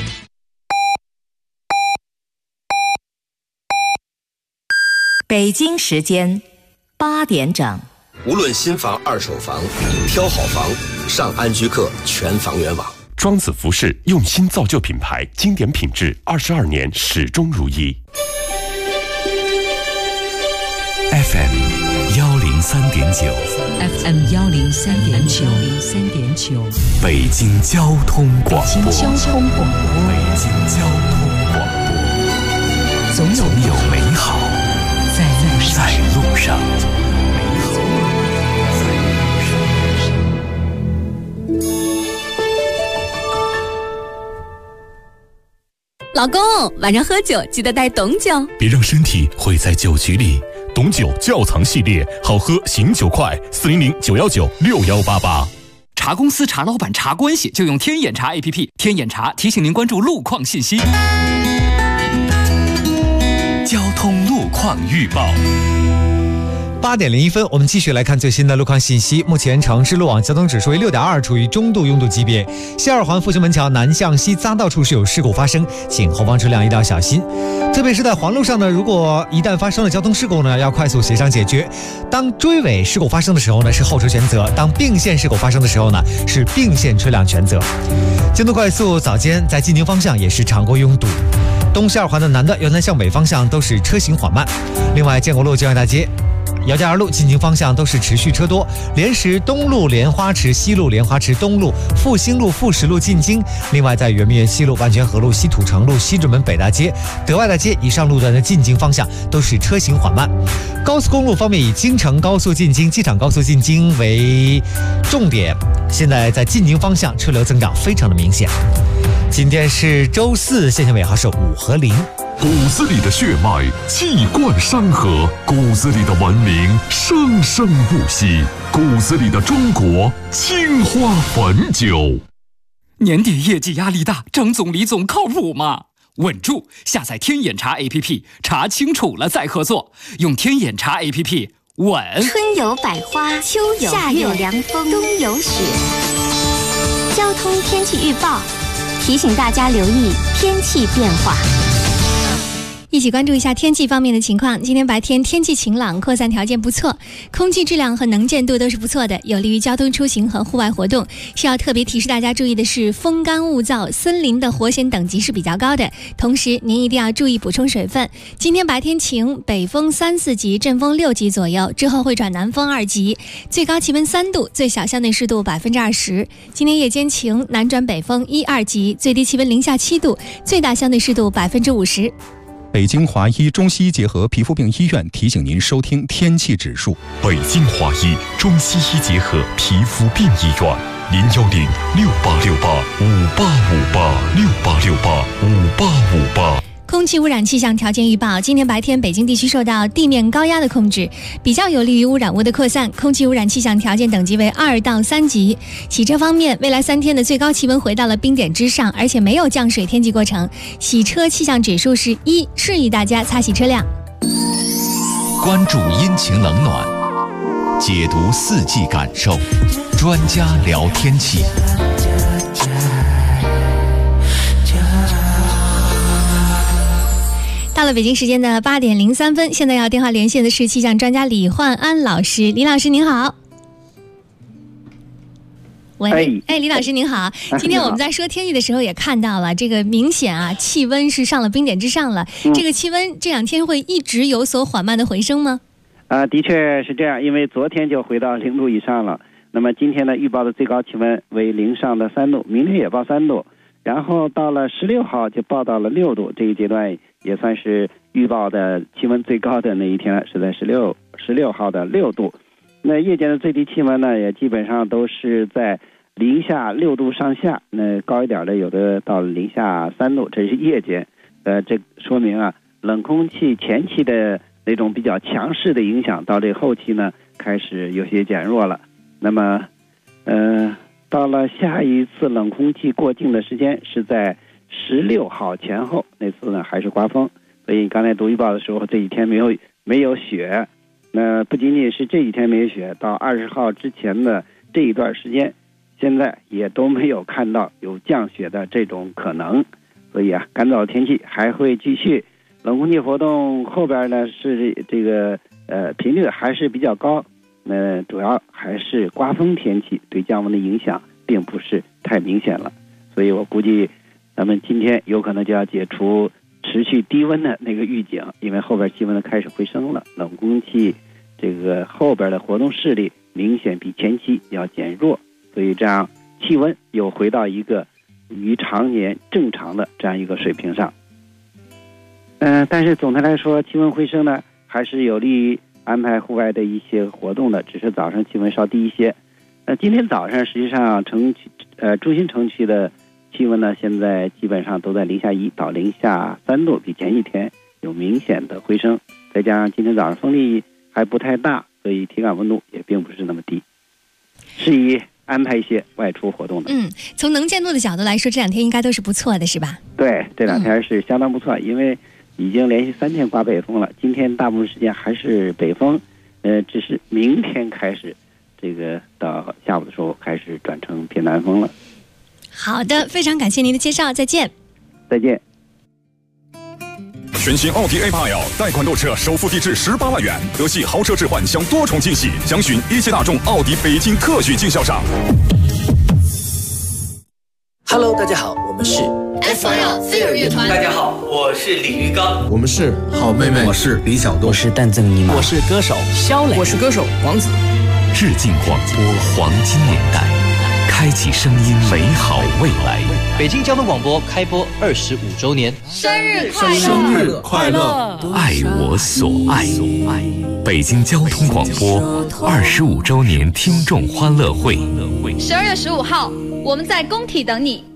北京时间8点整。 无论新房、二手房，挑好房，上安居客全房源网。 庄子服饰用心造就品牌，经典品质，22年始终如一。 FM 103.9 ，FM 103.9， 北京交通广播， 北京交通广播， 北京交通广播， 总有美好在路上。 老公，晚上喝酒记得带董酒， 别让身体毁在酒局里。董酒窖藏系列，好喝醒酒快，400-919-6188。 茶公司、茶老板、茶关系，就用天眼茶 APP。天眼茶提醒您关注路况信息。 交通路况预报。 8点01分，我们继续来看最新的路况信息。目前城市路网交通指数为6.2，处于中度拥堵级别。西二环复兴门桥南向西匝道处是有事故发生，请后方车辆一定要小心。特别是在环路上呢，如果一旦发生了交通事故呢，要快速协商解决。当追尾事故发生的时候呢，是后车全责；当并线事故发生的时候呢，是并线车辆全责。京都快速早间在进宁方向也是常规拥堵。东西二环的南的由南向北方向都是车行缓慢。另外，建国路建外大街、姚家二路进京方向都是持续车多，莲石东路莲花池西路莲花池东路复兴路富石路进京。另外，在圆明园西路万泉河路西土城路西直门北大街德外大街以上路段的进京方向都是车行缓慢。高速公路方面，以京承高速进京、机场高速进京为重点，现在在进京方向车流增长非常的明显。今天是周四，现行尾号是5和0。 骨子里的血脉气贯山河，骨子里的文明生生不息，骨子里的中国青花汾酒。 年底业绩压力大，张总李总靠谱吗？稳住！下载天眼查 APP， 查清楚了再合作。用天眼查 APP， 稳。 春有百花，秋有夏有凉风，冬有雪。交通天气预报提醒大家留意天气变化。 一起关注一下天气方面的情况。今天白天天气晴朗，扩散条件不错，空气质量和能见度都是不错的，有利于交通出行和户外活动。需要特别提示大家注意的是，风干物燥，森林的火险等级是比较高的，同时您一定要注意补充水分。今天白天晴，北风3、4级，阵风6级左右，之后会转南风2级，最高气温3度，最小相对湿度20%。今天夜间晴，南转北风1、2级，最低气温零下7度，最大相对湿度50%。 北京华医中西医结合皮肤病医院提醒您收听天气指数。 北京华医中西医结合皮肤病医院，010-6868-5858，6868-5858。 空气污染气象条件预报：今天白天，北京地区受到地面高压的控制，比较有利于污染物的扩散。空气污染气象条件等级为2到3级。洗车方面，未来3天的最高气温回到了冰点之上，而且没有降水天气过程。洗车气象指数是1，示意大家擦洗车辆。 关注阴晴冷暖，解读四季感受，专家聊天气。 到了北京时间的8点03分，现在要电话连线的是气象专家李焕安老师。李老师您好。喂，李老师您好。今天我们在说天气的时候也看到了，这个明显啊，气温是上了冰点之上了。这个气温这2天会一直有所缓慢的回升吗？ 的确是这样，因为昨天就回到0度以上了。那么今天呢，预报的最高气温为0上的3度，明天也报3度，然后到了16号就报到了6度，这一阶段也算是预报的气温最高的那一天了，是在16号的6度。那夜间的最低气温呢，也基本上都是在零下6度上下，那高一点的有的到零下3度，这是夜间。这说明啊，冷空气前期的那种比较强势的影响，到这后期呢开始有些减弱了。那么，到了下一次冷空气过境的时间是在 16号前后，那次呢还是刮风，所以刚才读预报的时候，这几天没有雪。那不仅仅是这几天没有雪，到20号之前的这一段时间，现在也都没有看到有降雪的这种可能。所以啊，干燥的天气还会继续。冷空气活动后边呢是这个频率还是比较高，主要还是刮风天气对降温的影响并不是太明显了。所以我估计咱们今天有可能就要解除持续低温的那个预警，因为后边气温开始回升了，冷空气这个后边的活动势力明显比前期要减弱，所以这样气温又回到一个与常年正常的这样一个水平上。但是总的来说，气温回升呢，还是有利于安排户外的一些活动的，只是早上气温稍低一些。今天早上实际上中心城区的气温呢，现在基本上都在-1到-3度，比前几天有明显的回升。再加上今天早上风力还不太大，所以体感温度也并不是那么低，适宜安排一些外出活动的。 从能见度的角度来说，这2天应该都是不错的，是吧？ 对，这2天是相当不错，因为已经连续3天刮北风了，今天大部分时间还是北风，只是明天开始，这个到下午的时候开始转成偏南风了。 好的，非常感谢您的介绍，再见。 再见。 全新奥迪 A8L 贷款购车首付低至18万元，德系豪车置换享多重惊喜，详询一汽大众奥迪北京特许经销商。 Hello， 大家好，我们是 FIL Zero 乐团。 大家好，我是李玉刚。 我们是好妹妹。 我是李小东。 我是蛋赠尼玛。 我是歌手肖磊。 我是歌手王子。 致敬广播黄金年代，开启声音美好未来。 北京交通广播开播25周年， 生日快乐！ 生日快乐！ 爱我所爱。北京交通广播25周年听众欢乐会 ，12月15号，我们在工体等你。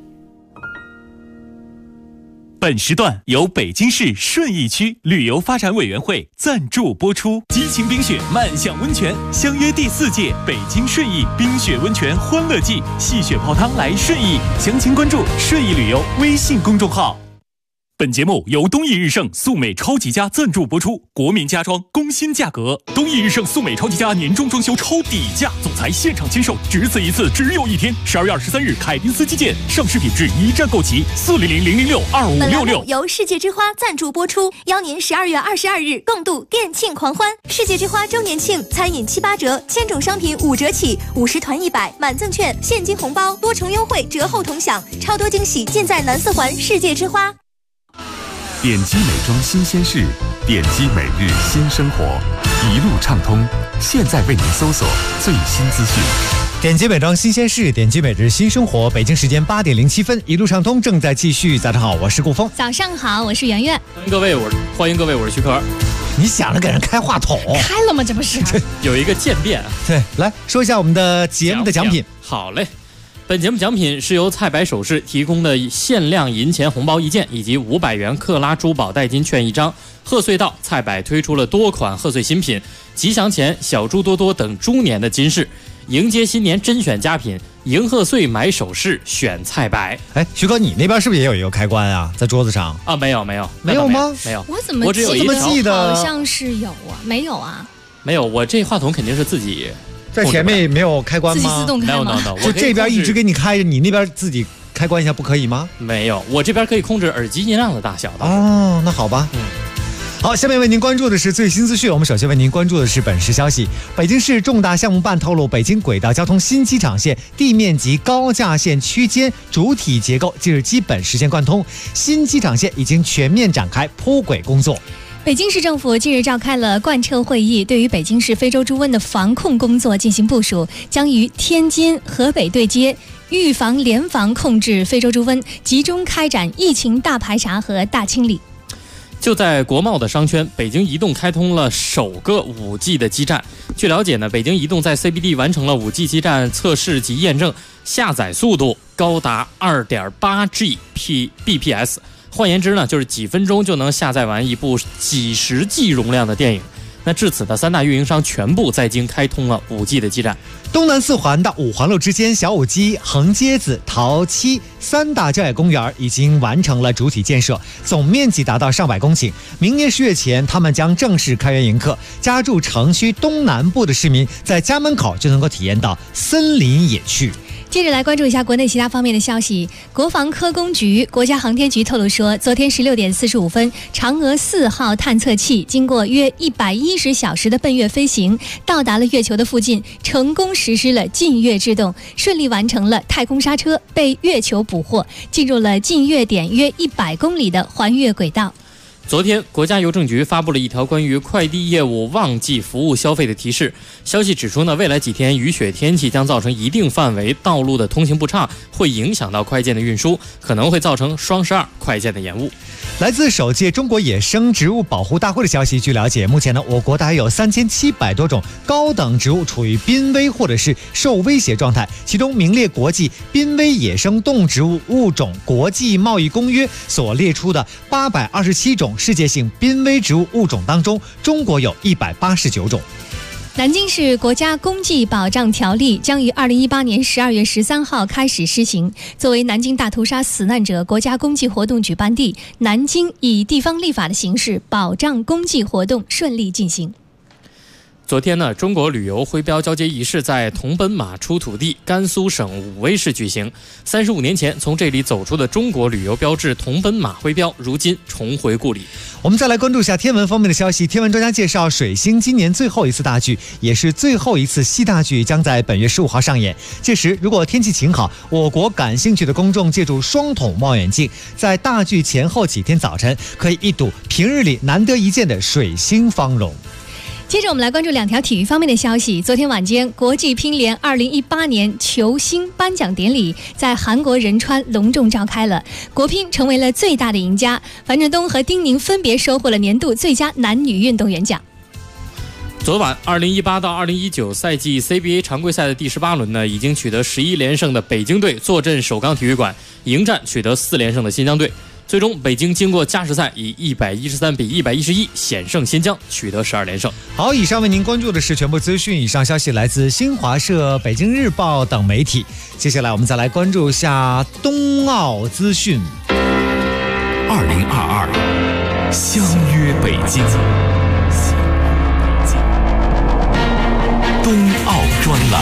本时段由北京市顺义区旅游发展委员会赞助播出。激情冰雪漫享温泉，相约第4届北京顺义冰雪温泉欢乐季，戏雪泡汤来顺义，详情关注顺义旅游微信公众号。本节目由东益日盛素美超级家赞助播出，国民家装工薪价格，东益日盛素美超级家年终装修超底价，总裁现场签售，只此一次，只有1天。12月23日，凯宾斯基建上市品质一站购齐，400-006-2566。 本栏目由世界之花赞助播出，邀您12月22日共度店庆狂欢。世界之花周年庆，餐饮7、8折，千种商品5折起，50团100，满赠券，现金红包，多重优惠，折后同享，超多惊喜尽在南4环世界之花。 点击美妆新鲜事，点击每日新生活，一路畅通。现在为您搜索最新资讯。 点击美妆新鲜事，点击每日新生活。北京时间8点07分，一路畅通正在继续。早上好，我是顾峰。 早上好，我是圆圆。 欢迎各位，我是徐可。 你想着给人开话筒？ 开了吗？这不是有一个渐变。 对，来说一下我们的节目的奖品。 好嘞。本节目奖品是由菜百首饰提供的限量银钱红包1件，以及500元克拉珠宝代金券1张。贺岁到，菜百推出了多款贺岁新品，吉祥钱、小猪多多等猪年的金饰。迎接新年甄选佳品，迎贺岁买首饰选菜百。 哎，徐哥，你那边是不是也有一个开关啊？在桌子上啊？没有吗？ 没有。 我怎么记得好像是有啊？没有啊？ 没有，我这话筒肯定是自己。 在前面没有开关吗？ 自己自动开吗？ No， 就这边一直给你开着，你那边自己开关一下不可以吗？ 没有，我这边可以控制耳机音量的大小的。 哦，那好吧。好，下面为您关注的是最新资讯。我们首先为您关注的是本市消息。北京市重大项目办透露，北京轨道交通新机场线地面及高架线区间主体结构近日基本实现贯通，新机场线已经全面展开铺轨工作。 北京市政府近日召开了贯彻会议，对于北京市非洲猪瘟的防控工作进行部署，将于天津、河北对接，预防联防控制非洲猪瘟，集中开展疫情大排查和大清理。 就在国贸的商圈，北京移动开通了首个 5G 的基站。据了解呢，北京移动在 CBD 完成了 5G 基站测试及验证，下载速度高达 2.8G bps。换言之呢，就是几分钟就能下载完一部几十 G 容量的电影。 那至此的3大运营商全部在京开通了5G 的基站。 东南4环到5环路之间，小武基、横街子、陶七3大郊野公园已经完成了主体建设，总面积达到上百公顷。明年10月前，他们将正式开园迎客。家住城区东南部的市民，在家门口就能够体验到森林野趣。 接着来关注一下国内其他方面的消息。国防科工局、国家航天局透露说，昨天16点45分，嫦娥4号探测器经过约110小时的奔月飞行，到达了月球的附近，成功实施了近月制动，顺利完成了太空刹车，被月球捕获，进入了近月点约100公里的环月轨道。 昨天，国家邮政局发布了一条关于快递业务旺季服务消费的提示。消息指出呢，未来几天雨雪天气将造成一定范围道路的通行不畅，会影响到快件的运输，可能会造成双12快件的延误。 来自首届中国野生植物保护大会的消息，据了解，目前呢，我国大约有3700多种高等植物处于濒危或者是受威胁状态，其中名列国际濒危野生动植物物种国际贸易公约所列出的827种世界性濒危植物物种当中，中国有189种。 南京市国家公祭保障条例将于2018年12月13号开始施行。作为南京大屠杀死难者国家公祭活动举办地，南京以地方立法的形式保障公祭活动顺利进行。 昨天呢，中国旅游徽标交接仪式在桐本马出土地甘肃省武威市举行。35年前从这里走出的中国旅游标志桐本马徽标，如今重回故里。 我们再来关注一下天文方面的消息。天文专家介绍，水星今年最后一次大剧，也是最后一次西大剧，将在本月15号上演。届时，如果天气晴好，我国感兴趣的公众借助双筒望远镜，在大剧前后几天早晨，可以一睹平日里难得一见的水星芳容。 接着我们来关注2条体育方面的消息。昨天晚间，国际乒联2018年球星颁奖典礼在韩国仁川隆重召开了，国乒成为了最大的赢家，樊振东和丁宁分别收获了年度最佳男女运动员奖。 昨晚2018到2019赛季 CBA 常规赛的第18轮呢，已经取得11连胜的北京队坐镇首钢体育馆迎战取得4连胜的新疆队。最终，北京经过加时赛以113比111险胜新疆，取得12连胜。 好，以上为您关注的是全部资讯。以上消息来自新华社、北京日报等媒体。接下来我们再来关注一下冬奥资讯。 2022相约北京，冬奥专栏。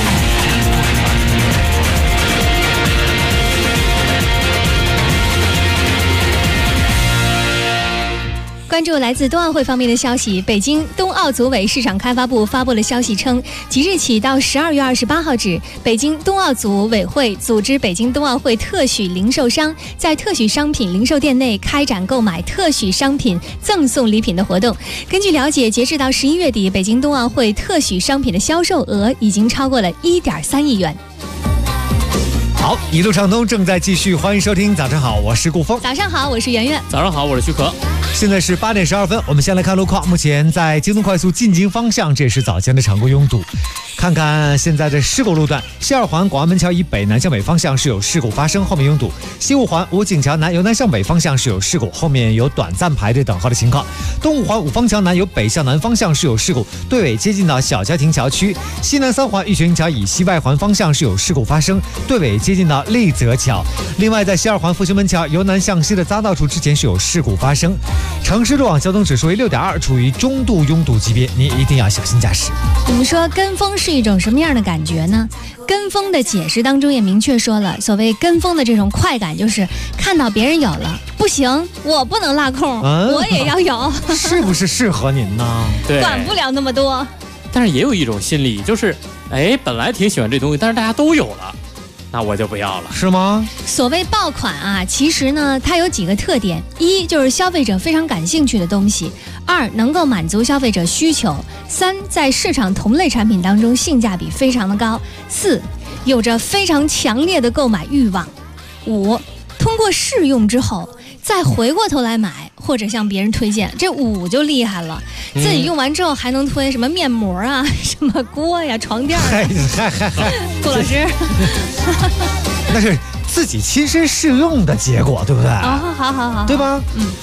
关注来自冬奥会方面的消息，北京冬奥组委市场开发部发布了消息称，即日起到12月28号止，北京冬奥组委会组织北京冬奥会特许零售商在特许商品零售店内开展购买特许商品赠送礼品的活动。根据了解，截至到11月底，北京冬奥会特许商品的销售额已经超过了1.3亿元。 好，一路畅通正在继续，欢迎收听。早上好，我是顾峰。 早上好，我是圆圆。 早上好，我是徐可。 现在是8点12分，我们先来看路况。目前在京东快速进京方向，这也是早间的常规拥堵。看看现在的事故路段，西2环广安门桥以北南向北方向是有事故发生，后面拥堵；西5环武警桥南由南向北方向是有事故，后面有短暂排队等候的情况；东5环五方桥南由北向南方向是有事故，队尾接近到小家庭桥区；西南3环玉泉桥以西外环方向是有事故发生，队尾接近到立泽桥。另外，在西2环复兴门桥由南向西的匝道处之前是有事故发生。城市路网交通指数为6.2，处于中度拥堵级别，您一定要小心驾驶。 我们说跟风是一种什么样的感觉呢？跟风的解释当中也明确说了，所谓跟风的这种快感，就是看到别人有了，不行，我不能落空，我也要有。 是不是适合您呢？ 对， 管不了那么多。 但是也有一种心理，就是本来挺喜欢这东西，但是大家都有了，那我就不要了， 是吗？ 所谓爆款啊，其实呢，它有几个特点：一就是消费者非常感兴趣的东西；二能够满足消费者需求；三在市场同类产品当中性价比非常的高；四有着非常强烈的购买欲望；五通过试用之后再回过头来买或者向别人推荐，这5就厉害了。自己用完之后还能推什么面膜啊、什么锅呀、床垫顾老师那是自己亲身试用的结果，对不对？ 好， 对吧？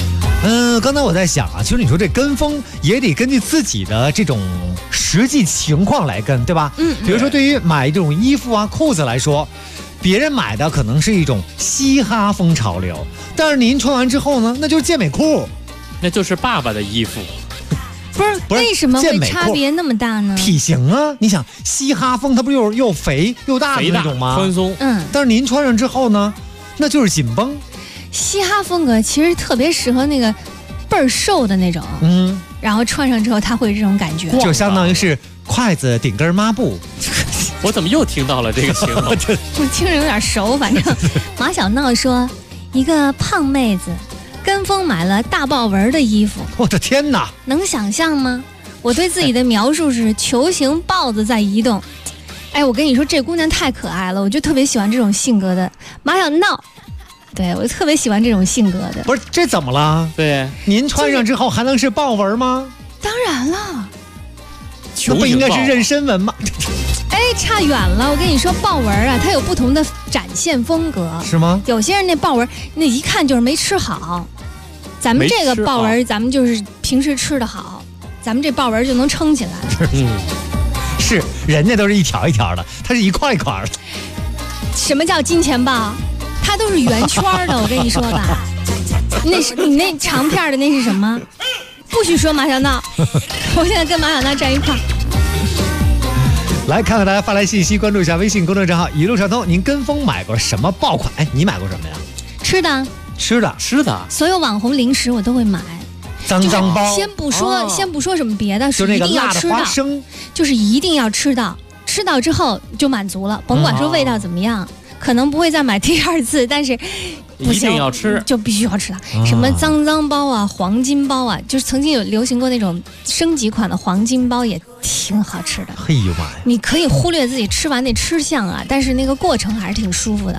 刚才我在想啊，其实你说这跟风也得根据自己的这种实际情况来跟，对吧？比如说对于买这种衣服啊、裤子来说，别人买的可能是一种嘻哈风潮流，但是您穿完之后呢，那就是健美裤， 那就是爸爸的衣服。 不是为什么会差别那么大呢？ 体型啊，你想嘻哈风它不又肥又大的那种吗？ 宽松。 但是您穿上之后呢，那就是紧绷。 嘻哈风格其实特别适合那个倍儿瘦的那种，然后穿上之后它会有这种感觉， 就相当于是筷子顶根抹布。 我怎么又听到了这个形容？ 我听着有点熟，反正马小闹说，一个胖妹子跟风买了大豹纹的衣服， 我的天哪！ 能想象吗？我对自己的描述是球形豹子在移动。哎，我跟你说，这姑娘太可爱了，我就特别喜欢这种性格的马小闹。对，我特别喜欢这种性格的。 不是，这怎么了？ 对， 您穿上之后还能是豹纹吗？ 当然了， 那不应该是妊娠纹吗？ 哎，差远了。我跟你说，豹纹啊，它有不同的展现风格，是吗？有些人那豹纹，那一看就是没吃好。咱们这个豹纹，咱们就是平时吃的好，咱们这豹纹就能撑起来。 是，人家都是一条一条的，它是一块一块的。 什么叫金钱豹？它都是圆圈的，我跟你说吧。那是你那长片的那是什么？不许说马小闹，我现在跟马小闹站一块儿。 来看看大家发来信息，关注一下微信公众账号一路畅通。您跟风买过什么爆款？哎，你买过什么呀？ 吃的。所有网红零食我都会买。 脏包。 先不说什么别的， 就那个辣的花生， 就是一定要吃到，吃到之后就满足了，甭管说味道怎么样。可能不会再买第二次，但是不行， 一定要吃， 就必须要吃它。什么脏包啊、黄金包啊，就是曾经有流行过那种升级款的黄金包，也挺好吃的。 嘿呦妈呀！ 你可以忽略自己吃完那吃相啊，但是那个过程还是挺舒服的。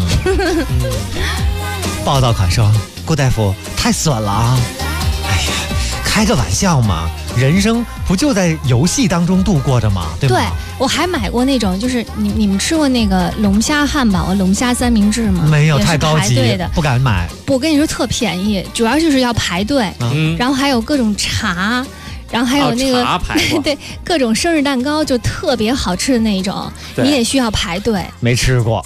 报道款说，顾大夫太损了啊！哎呀，开个玩笑嘛。人生不就在游戏当中度过的吗？对吧？ 对，我还买过那种，就是你们吃过那个龙虾汉堡、龙虾三明治吗？ 没有，太高级，不敢买。 我跟你说特便宜，主要就是要排队，然后还有各种茶，然后还有那个对各种生日蛋糕，就特别好吃的那一种，你也需要排队。 没吃过，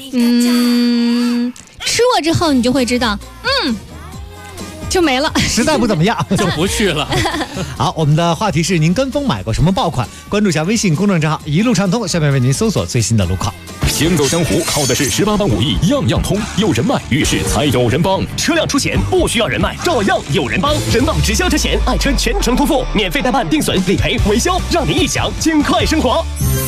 吃过之后你就会知道，就没了， 实在不怎么样就不去了。 好，我们的话题是您跟风买过什么爆款？关注一下微信公众账号一路畅通，下面为您搜索最新的路况。 行走江湖靠的是18般武艺，样样通，有人脉，遇事才有人帮。 车辆出险不需要人脉，照样有人帮。人保直销车险，爱车全程托付，免费代办定损、理赔、维修，让您一享尽快生活。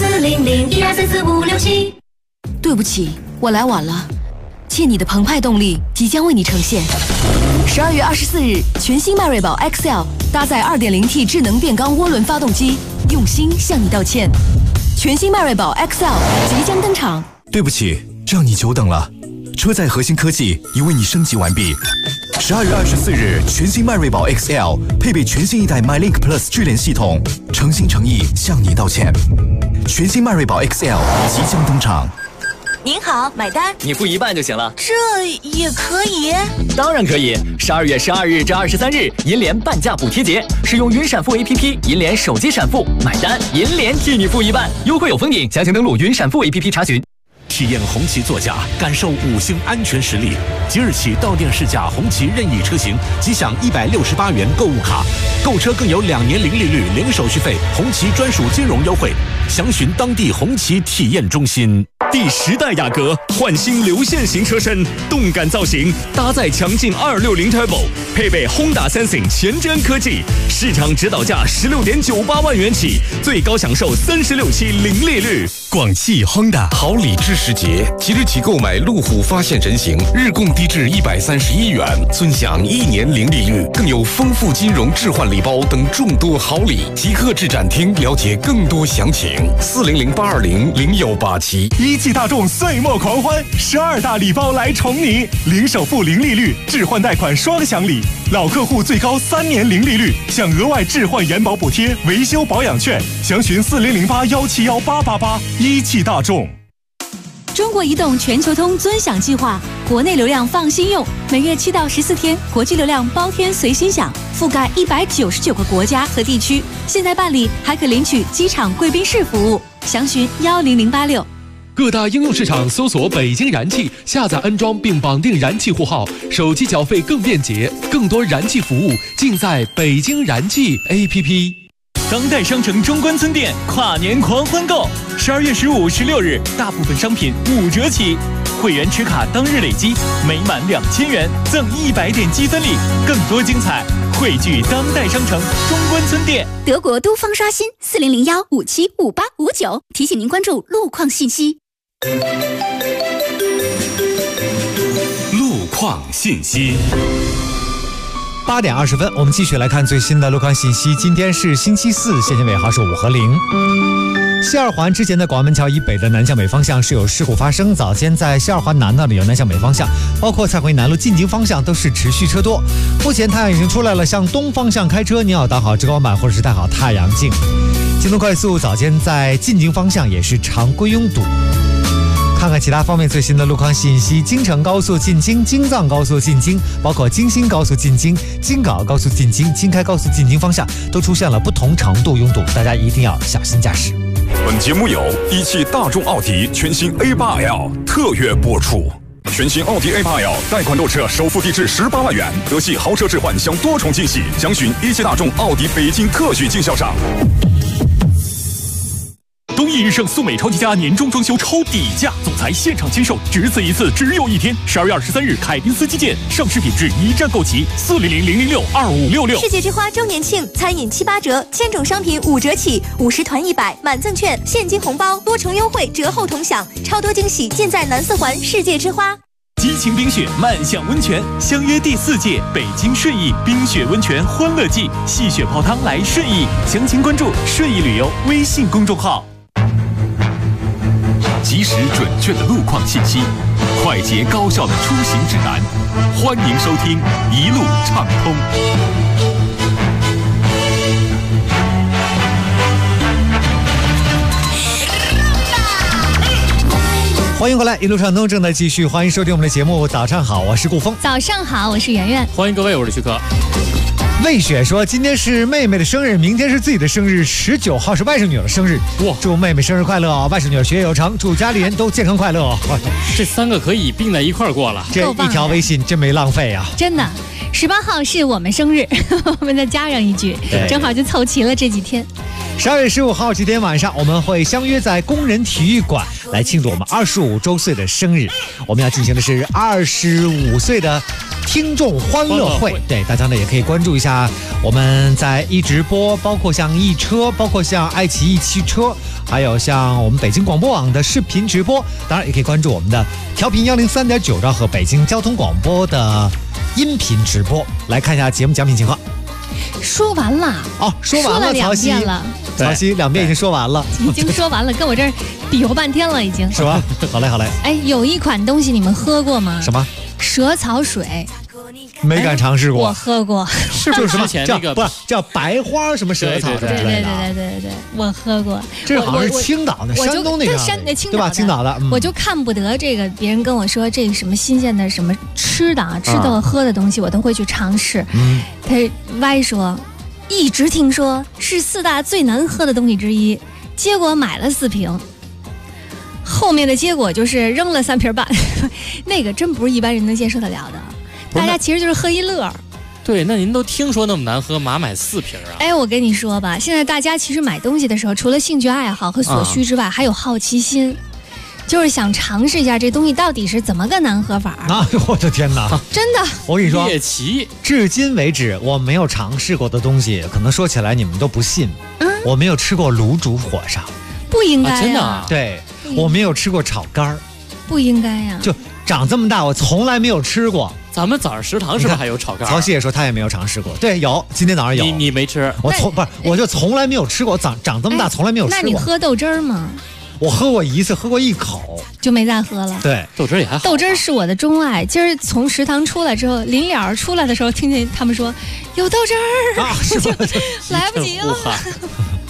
400-1244-567。对不起，我来晚了。借你的澎湃动力即将为你呈现。12月24日，全新迈锐宝 XL 搭载 2.0T 智能变缸涡轮发动机，用心向你道歉。全新迈锐宝 XL 即将登场。 对不起，让你久等了。车载核心科技已为你升级完毕。12月24日，全新迈锐宝 XL 配备全新一代 MyLink Plus 智联系统，诚心诚意向你道歉。全新迈锐宝 XL 即将登场。 您好，买单。 你付一半就行了。 这也可以？ 当然可以。12月12日至23日，银联半价补贴节，使用云闪付 APP， 银联手机闪付，买单银联替你付一半，优惠有封顶，详情登录云闪付 APP 查询。 体验红旗座驾，感受5星安全实力。即日起到店试驾红旗任意车型，即享168元购物卡，购车更有2年零利率、零手续费，红旗专属金融优惠。详询当地红旗体验中心。 第10代雅阁焕新流线型车身，动感造型，搭载强劲260 Turbo， 配备 Honda Sensing 前瞻科技，市场指导价16.98万元起，最高享受36期零利率。 广汽 Honda 好礼知识节，即日起购买路虎发现人形，日供低至131元，尊享1年零利率，更有丰富金融置换礼包等众多好礼。即刻至展厅了解更多详情，400-820-0187。 一汽大众岁末狂欢，12大礼包来宠你，零首付零利率，置换贷款双享礼，老客户最高3年零利率，享额外置换延保补贴、维修保养券，详询4008-171-888。一汽大众。 中国移动全球通尊享计划国内流量放心用，每月7到14天，国际流量包天随心享，覆盖199个国家和地区。现在办理还可领取机场贵宾室服务，详询10086。 各大应用市场搜索北京燃气，下载安装并绑定燃气户号，手机缴费更便捷，更多燃气服务尽在北京燃气 APP。 当代商城中关村店跨年狂欢购，12月15、16日，大部分商品5折起。会员持卡当日累积每满2000元赠100点积分礼，更多精彩汇聚当代商城中关村店。 德国都方刷新4001575859，提醒您关注路况信息。 路况信息。 8点20分，我们继续来看最新的路况信息。今天是星期四，线尾号是5和0。西二环之前的广安门桥以北的南向北方向是有事故发生，早间在西二环南那里有南向北方向，包括蔡回南路进京方向都是持续车多。目前太阳已经出来了，向东方向开车，你要打好遮光板或者是戴好太阳镜。京东快速早间在进京方向也是常规拥堵。看看其他方面最新的路况信息。京承高速进京、京藏高速进京，包括京新高速进京、京港高速进京、京开高速进京方向都出现了不同程度拥堵，大家一定要小心驾驶。 本节目由一汽大众奥迪全新 A8L 特约播出。全新奥迪 A8L 贷款购车首付低至18万元，德系豪车置换享多重惊喜，详询一汽大众奥迪北京特许经销商。 东义日盛速美超级家年终装修超底价，总裁现场签售，只此一次，只有1天。12月23日，凯宾斯基建上市品质一站购齐，4000062566。 世界之花周年庆，餐饮7、8折，千种商品5折起，50团100，满赠券，现金红包，多重优惠，折后同享，超多惊喜尽在南4环世界之花。 激情冰雪漫享温泉，相约第4届北京顺义冰雪温泉欢乐季，戏雪泡汤来顺义，详情关注顺义旅游微信公众号。 及时准确的路况信息，快捷高效的出行指南，欢迎收听一路畅通。 欢迎回来，一路畅通正在继续，欢迎收听我们的节目。早上好，我是顾峰。 早上好，我是圆圆。 欢迎各位，我是徐可。 魏雪说今天是妹妹的生日，明天是自己的生日，19号是外甥女儿的生日。哇，祝妹妹生日快乐啊！外甥女儿学业有成，祝家里人都健康快乐。 这3个可以并在一块过了， 这一条微信真没浪费啊！ 真的，18号是我们生日，我们再加上一句，正好就凑齐了这几天。 12月15号这天晚上，我们会相约在工人体育馆来庆祝我们25周岁的生日。我们要进行的是25岁的听众欢乐会，对大家呢也可以关注一下我们在一直播，包括像一车，包括像爱奇艺汽车，还有像我们北京广播网的视频直播，当然也可以关注我们的调频103.9兆赫北京交通广播的音频直播，来看一下节目奖品情况。 说完了哦，说完了， 2遍了， 曹曦2遍已经说完了， 已经说完了，跟我这儿比划半天了，已经是吧？好嘞，好嘞。 哎，有一款东西你们喝过吗？ 什么？ 蛇草水。 没敢尝试过， 我喝过， 是不是之前那个不是叫白花什么蛇草之类的？ 对，我喝过。 这好像是青岛的，山东那个，对吧？青岛的， 我就看不得这个，别人跟我说这个什么新鲜的什么吃的啊，吃的喝的东西，我都会去尝试。他歪说，一直听说是4大最难喝的东西之一，结果买了4瓶。后面的结果就是扔了3瓶半，那个真不是一般人能接受得了的。大家其实就是喝一乐。 对，那您都听说那么难喝，马买4瓶啊？ 哎，我跟你说吧，现在大家其实买东西的时候，除了兴趣爱好和所需之外，还有好奇心，就是想尝试一下这东西到底是怎么个难喝法啊！我的天哪， 真的！ 我跟你说， 猎奇， 至今为止我没有尝试过的东西，可能说起来你们都不信。我没有吃过卤煮火烧， 不应该真的啊？ 对，我没有吃过炒肝儿， 不应该呀。 就长这么大，我从来没有吃过。 咱们早上食堂是不是还有炒肝？ 曹曦也说他也没有尝试过。对，有，今天早上有。 你没吃？ 我就从来没有吃过，长这么大从来没有吃过。 那你喝豆汁儿吗？ 我喝过一次，喝过1口就没再喝了。 对， 豆汁也还好。 豆汁是我的钟爱。今儿从食堂出来之后，临了出来的时候，听见他们说有豆汁儿， 啊，是吧？ 来不及了。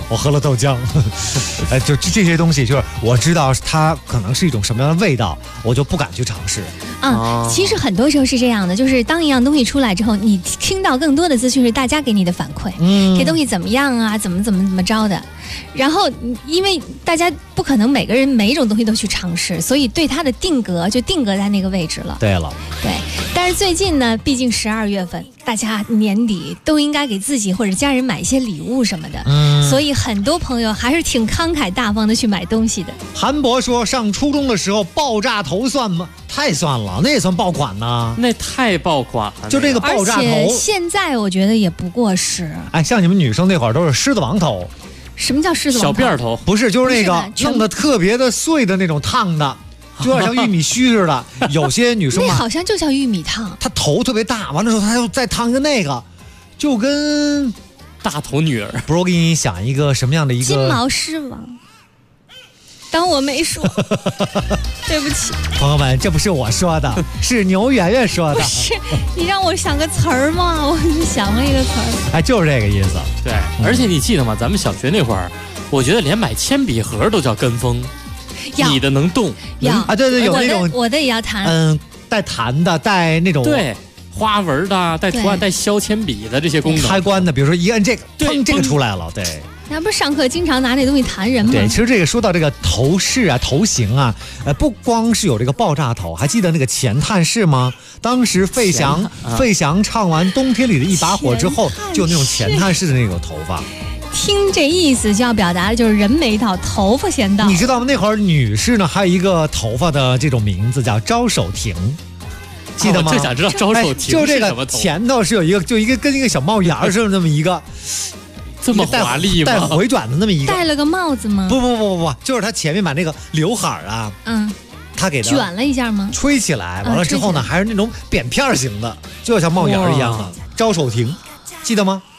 我喝了豆浆，就这些东西，就是我知道它可能是一种什么样的味道，我就不敢去尝试。 其实很多时候是这样的，就是当一样东西出来之后，你听到更多的资讯是大家给你的反馈，这东西怎么样啊，怎么着的。然后因为大家不可能每个人每一种东西都去尝试，所以对它的定格就定格在那个位置了。 对了， 对。但是最近呢，毕竟12月份，大家年底都应该给自己或者家人买一些礼物什么的，所以很多朋友还是挺慷慨大方的去买东西的。 韩博说，上初中的时候爆炸头算吗？太算了，那也算爆款呢。 那太爆款了， 就这个爆炸头。 而且现在我觉得也不过时。 哎，像你们女生那会儿都是狮子王头。 什么叫狮子王头？ 小辫头？ 不是，就是那个弄得特别的碎的那种烫的，就有点像玉米须似的。有些女生那好像就叫玉米烫。 她头特别大，完了之后她又再烫一个那个，就跟大头女儿。 不是，我给你想一个什么样的一个金毛狮王。当我没说，对不起， 朋友们，这不是我说的，是牛圆圆说的。 不是，你让我想个词儿嘛，我就想了一个词儿。 哎，就是这个意思。 对，而且你记得吗？咱们小学那会儿，我觉得连买铅笔盒都叫跟风。你的能动， 啊，对对，有那种我的也要弹， 带弹的，带那种对花纹的，带图案，带削铅笔的这些功能。 开关的，比如说一摁这个，砰，这个出来了，对。 那不是上课经常拿那东西弹人吗？ 对，其实这个说到这个头饰啊、头型啊，不光是有这个爆炸头，还记得那个钱探式吗？当时费翔唱完《冬天里的一把火》之后，就有那种钱探式的那种头发。 听这意思就要表达的就是人没到，头发先到。 你知道吗？那会儿女士呢，还有一个头发的这种名字叫招手亭。记得吗？ 就想知道招手亭就这个前头是有一个，就一个跟一个小帽檐似的那么一个。 这么华丽吗？ 带回转的那么一个， 戴了个帽子吗？ 不，就是他前面把那个刘海啊，他给卷了一下吗？ 吹起来，完了之后呢，还是那种扁片型的，就像帽檐一样的招手亭，记得吗？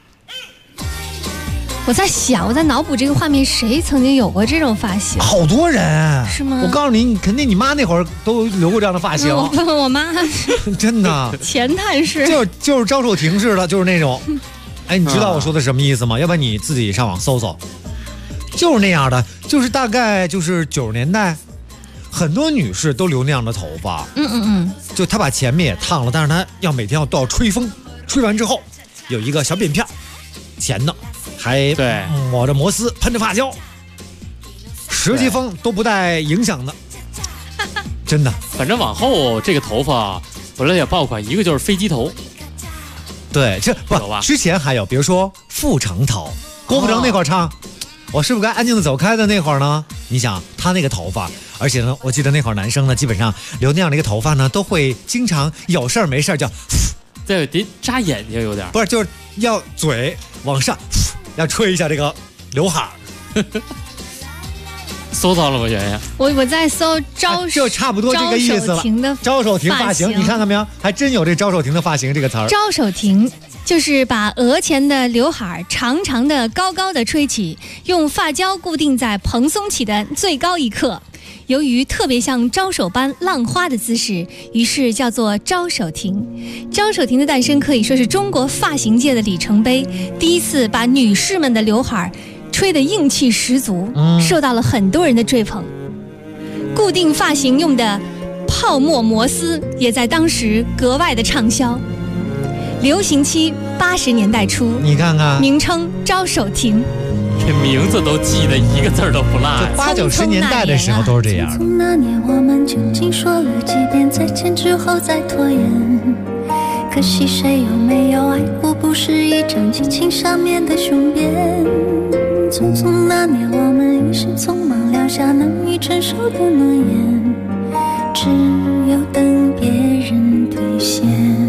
我在想，我在脑补这个画面，谁曾经有过这种发型？ 好多人， 是吗？ 我告诉你，肯定你妈那会儿都留过这样的发型。 我妈真的前探式， 就是招手亭式的，就是那种。哎，你知道我说的什么意思吗？要不然你自己上网搜搜，就是那样的，就是大概就是90年代，很多女士都留那样的头发。就她把前面也烫了，但是她每天都要吹风，吹完之后有一个小扁片，前的还抹着摩丝，喷着发胶，实际风都不带影响的，真的。 反正往后这个头发本来也爆款，一个就是飞机头。 对，这不之前还有，比如说傅成头，郭富城那会儿唱我是不是该安静的走开的那会儿呢？你想他那个头发，而且呢，我记得那会儿男生呢，基本上留那样的一个头发呢，都会经常有事儿没事儿叫， 对，得眨眼睛有点， 不是，就是要嘴往上，要吹一下这个刘海儿。 搜到了吗，圆圆？ 我在搜就差不多这个意思了。招手亭发型，你看到没有？还真有这招手亭的发型这个词儿。 招手亭就是把额前的刘海长长的、高高的吹起，用发胶固定在蓬松起的最高一刻。由于特别像招手般浪花的姿势，于是叫做招手亭。招手亭的诞生可以说是中国发型界的里程碑，第一次把女士们的刘海吹得硬气十足，受到了很多人的追捧。固定发型用的泡沫摩丝也在当时格外的畅销。流行期80年代初， 你看看， 名称招手亭， 这名字都记得一个字都不落。 就80、90年代的时候都是这样。 从那年我们究竟说了几遍再见之后再拖延？可惜谁有没有爱过，不是一张激情上面的雄辩。匆匆那年我们一时匆忙撂下难以承受的诺言，只有等别人兑现。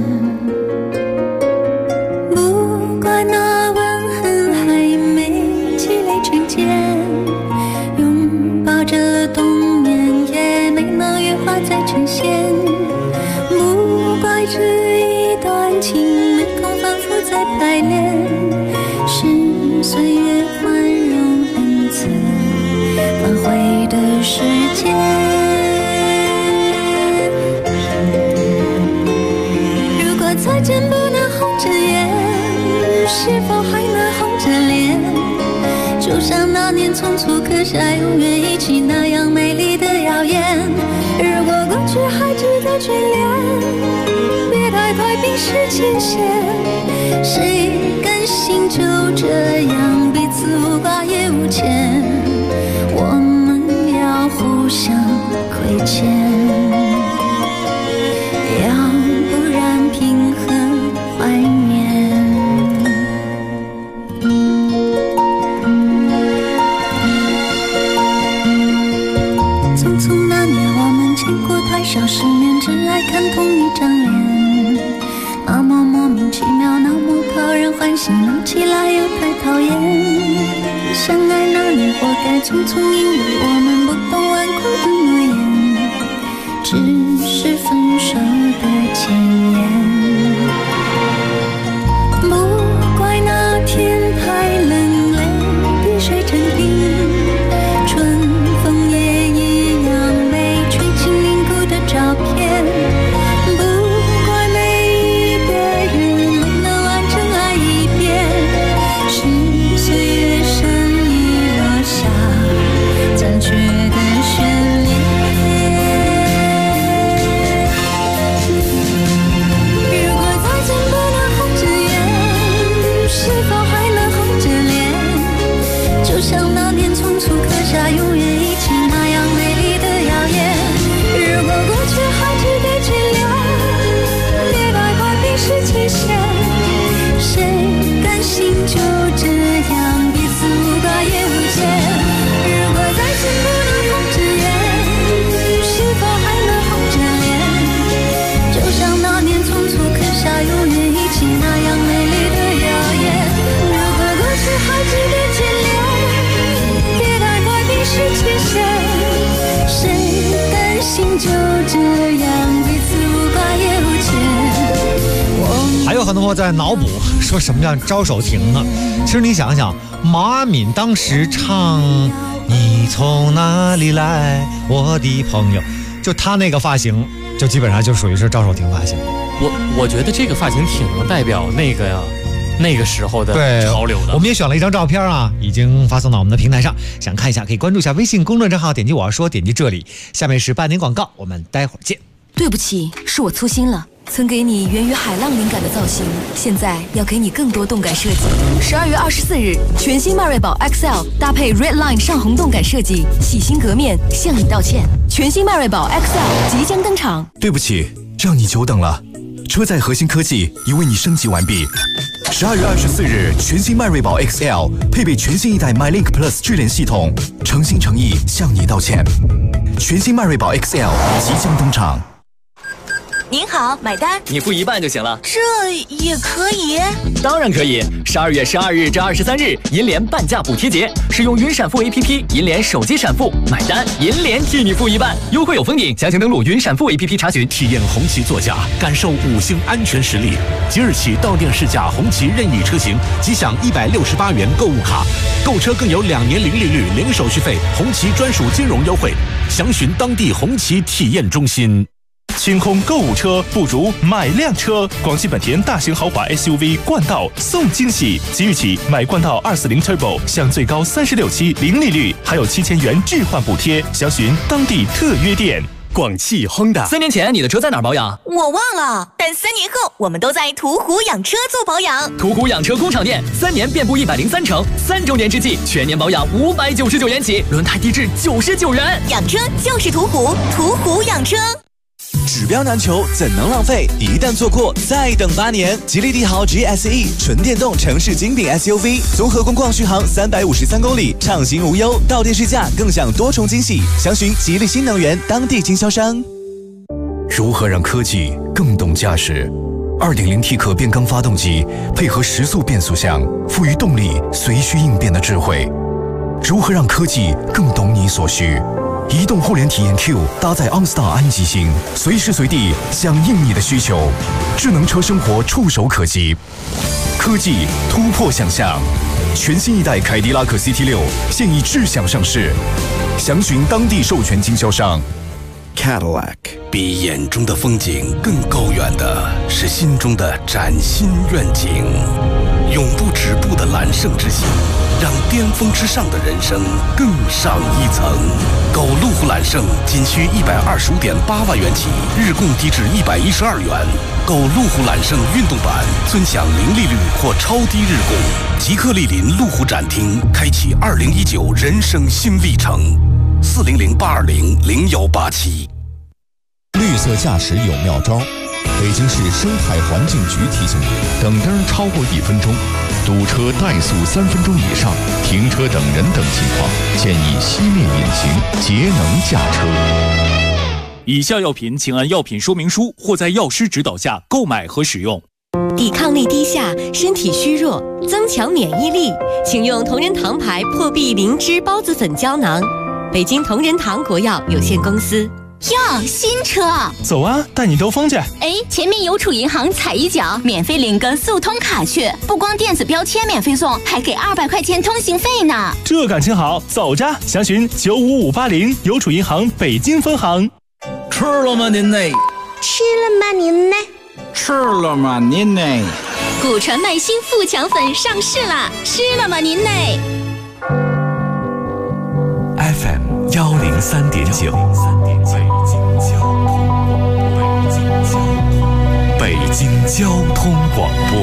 不怪那吻痕还没积累成茧，拥抱着冬眠也没能羽化再成仙。不怪这一段情没空反复再排练，是岁月宽容恩赐挽回的时间。如果再见不能红着眼，是否还能红着脸？ 就像那年匆促刻下永远一起那样美丽的谣言。如果过去还值得眷恋，别太快冰释前嫌。谁甘心就这样彼此无挂也无牵？我们要互相亏欠，要不然凭何怀念？匆匆那年我们见过太少世面，只爱看同一张脸，那么莫名其妙，那么讨人欢喜，闹起来又太讨厌。相爱那年活该匆匆，因为我们不懂顽固的诺言，只是分手的前言。不怪那天太冷，泪滴水成冰，春风也一样被吹进凝固的照片。不怪每一个人没能完整爱一遍，是岁月深遗落下残缺的悬念。如果再见不能红着眼，是否还能红着脸？就像那年匆促刻下永远一起那样美丽的谣言。如果过去还值得眷恋，别太快冰释前嫌。谁甘心就这样彼此无挂也无牵？如果再见不能红着眼，是否还能红着脸？就像那年匆促刻下永远一起那样美丽的谣言。如果过去还值得眷恋，别太快冰释前嫌。谁甘心就这样彼此无挂也无牵？ 还有很多人在脑补说什么叫招手停呢？其实你想想，马敏当时唱你从哪里来我的朋友，就他那个发型就基本上就属于是招手停发型。 我觉得这个发型挺能代表那个时候的潮流的。 我们也选了一张照片啊，已经发送到我们的平台上，想看一下可以关注一下微信公众账号，点击我要说，点击这里。下面是半年广告，我们待会儿见。 对不起，是我粗心了。曾给你源于海浪灵感的造型，现在要给你更多动感设计。12月24日，全新迈锐宝 XL 搭配 Red Line 上红动感设计，洗心革面，向你道歉。全新迈锐宝 XL 即将登场。 对不起，让你久等了。车载核心科技已为你升级完毕。12月24日，全新迈锐宝 XL 配备全新一代 MyLink Plus 智联系统，诚心诚意向你道歉。全新迈锐宝 XL 即将登场。 您好，买单。 你付一半就行了。 这也可以？ 当然可以。12月12日至23日，银联半价补贴节，使用云闪付 APP， 银联手机闪付，买单银联替你付一半，优惠有封顶，详情登录云闪付 APP 查询。 体验红旗座驾，感受5星安全实力。即日起到店试驾红旗任意车型，即享168元购物卡，购车更有2年零利率、零手续费，红旗专属金融优惠。详询当地红旗体验中心。 清空购物车，不如买辆车。广汽本田大型豪华 SUV 冠道送惊喜，即日起买冠道240 Turbo 享最高36期零利率，还有7000元置换补贴。详询当地特约店。 广汽 Honda。 3年前你的车在哪儿保养？ 我忘了，但3年后我们都在途虎养车做保养。 途虎养车工厂店，3年遍布103城，3周年之际全年保养599元起，轮胎低至99元。 养车就是途虎，途虎养车。 指标难求，怎能浪费？一旦错过，再等8年。吉利帝豪 GSE 纯电动城市精品 SUV， 综合工况续航353公里，畅行无忧。到店试驾更享多重惊喜，详询吉利新能源当地经销商。 如何让科技更懂驾驶？2.0T 可变缸发动机配合时速变速箱，赋予动力随需应变的智慧。如何让科技更懂你所需？移动互联体验 Q 搭载 OnStar 安吉星，随时随地响应你的需求，智能车生活触手可及，科技突破想象。全新一代凯迪拉克 CT6 现已智享上市，详询当地授权经销商。 Cadillac 比眼中的风景更高远的是心中的崭新愿景，永不止步的揽胜之心， 让巅峰之上的人生更上一层。购路虎揽胜仅需125.8万元起，日供低至112元。购路虎揽胜运动版，尊享零利率或超低日供。即刻莅临路虎展厅，开启2019人生新历程。400-820-0187。 绿色驾驶有妙招。北京市生态环境局提醒你：等灯超过1分钟，堵车怠速3分钟以上，停车等人等情况，建议熄灭引擎，节能驾车。 以下药品请按药品说明书或在药师指导下购买和使用。 抵抗力低下，身体虚弱，增强免疫力，请用同仁堂牌破壁灵芝孢子粉胶囊。北京同仁堂国药有限公司。 哟，新车！ 走啊，带你兜风去。 哎，前面邮储银行踩一脚，免费领个速通卡去，不光电子标签免费送，还给200块钱通行费呢。 这感情好，走着，详询95580邮储银行北京分行。 吃了吗您呢？ 吃了吗您呢？ 吃了吗您呢？ 古传麦新富强粉上市啦！吃了吗您呢 ？FM 103.9，北京交通广播，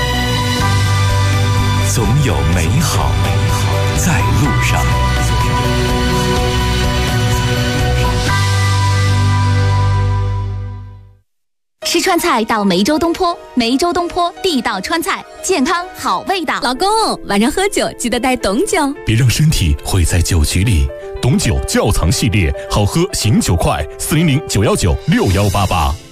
总有美好在路上。 吃川菜到梅州东坡，梅州东坡地道川菜，健康好味道。 老公，晚上喝酒记得带董酒， 别让身体毁在酒局里。董酒窖藏系列，好喝醒酒快，400-919-6188。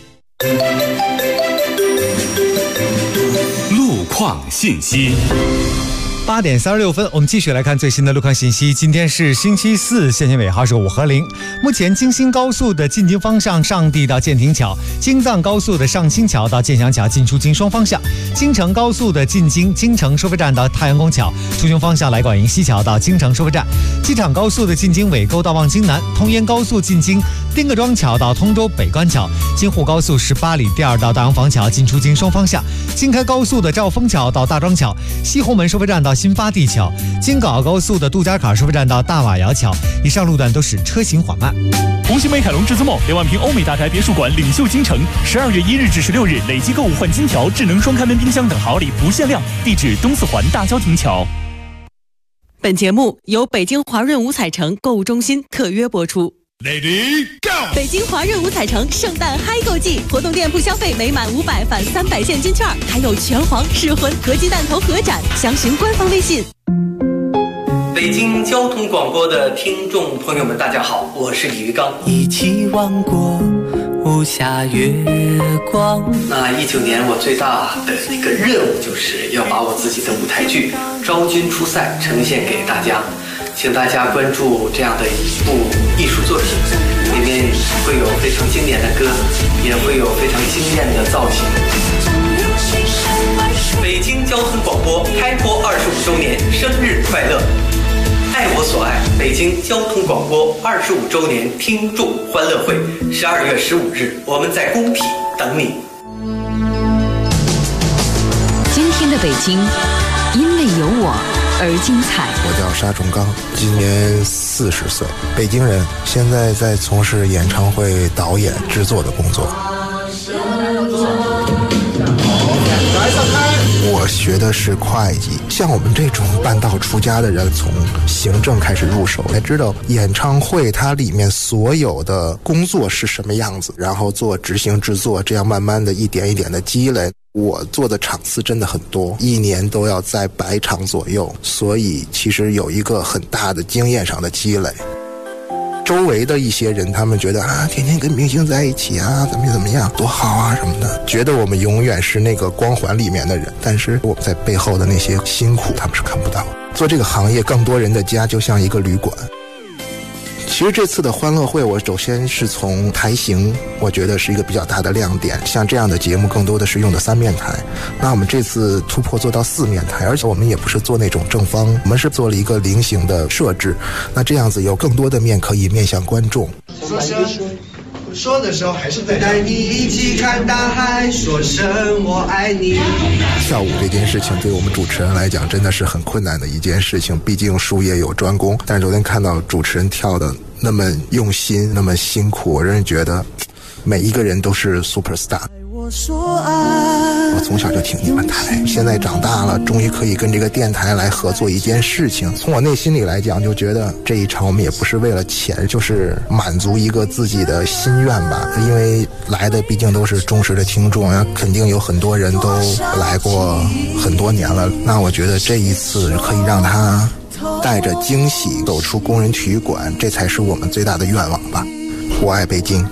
路况信息。 8点36分，我们继续来看最新的路况信息。今天是星期四，线尾号是5和0。目前京新高速的进京方向上地到建亭桥，京藏高速的上清桥到建祥桥进出京双方向，京承高速的进京京承收费站到太阳宫桥，出京方向来广营西桥到京承收费站，机场高速的进京尾沟到望京南，通烟高速进京丁各庄桥到通州北关桥，京沪高速18里第2道大洋坊桥进出京双方向，京开高速的兆丰桥到大庄桥，西红门收费站到新发地桥，京港澳高速的杜家坎收费站到大瓦窑桥，以上路段都是车行缓慢。 红星美凯龙至尊梦2万平欧美大宅别墅馆领袖京城，12月1日至16日累计购物换金条、智能双开门冰箱等好礼不限量，地址东四环大郊亭桥。 本节目由北京华润五彩城购物中心特约播出。 Lady Go！ 北京华润五彩城圣诞嗨购季，活动店铺消费每满500返300现金券，还有拳皇、噬魂、合金弹头合展，详询官方微信。 北京交通广播的听众朋友们，大家好，我是李玉刚。 一起望过无暇月光。 那19年我最大的一个任务就是要把我自己的舞台剧《昭君出塞》呈现给大家。请大家关注这样的一部艺术作品，里面会有非常经典的歌，也会有非常惊艳的造型。北京交通广播开播25周年生日快乐！爱我所爱，北京交通广播25周年听众欢乐会，12月15日，我们在工体等你。 今天的北京，因为有我而精彩。 我叫沙崇刚，今年40岁，北京人，现在在从事演唱会导演制作的工作。我学的是会计，像我们这种半道出家的人，从行政开始入手，才知道演唱会它里面所有的工作是什么样子，然后做执行制作，这样慢慢的一点一点的积累。我做的场次真的很多，1年都要在100场左右，所以其实有一个很大的经验上的积累。周围的一些人，他们觉得啊，天天跟明星在一起啊，怎么样，多好啊什么的，觉得我们永远是那个光环里面的人，但是我们在背后的那些辛苦，他们是看不到的。做这个行业，更多人的家就像一个旅馆。其实这次的欢乐会，我首先是从台型，我觉得是一个比较大的亮点。像这样的节目，更多的是用的3面台。那我们这次突破做到4面台，而且我们也不是做那种正方，我们是做了一个菱形的设置。那这样子有更多的面可以面向观众。 说的时候还是在带你一起看大海，说声我爱你。 跳舞这件事情对我们主持人来讲真的是很困难的一件事情，毕竟术业有专攻。但是昨天看到主持人跳的那么用心，那么辛苦，我真是觉得每一个人都是 super star。我从小就听你们台，现在长大了，终于可以跟这个电台来合作一件事情。从我内心里来讲，就觉得这一场我们也不是为了钱，就是满足一个自己的心愿吧。因为来的毕竟都是忠实的听众，肯定有很多人都来过很多年了。那我觉得这一次可以让他带着惊喜走出工人体育馆，这才是我们最大的愿望吧。我爱北京。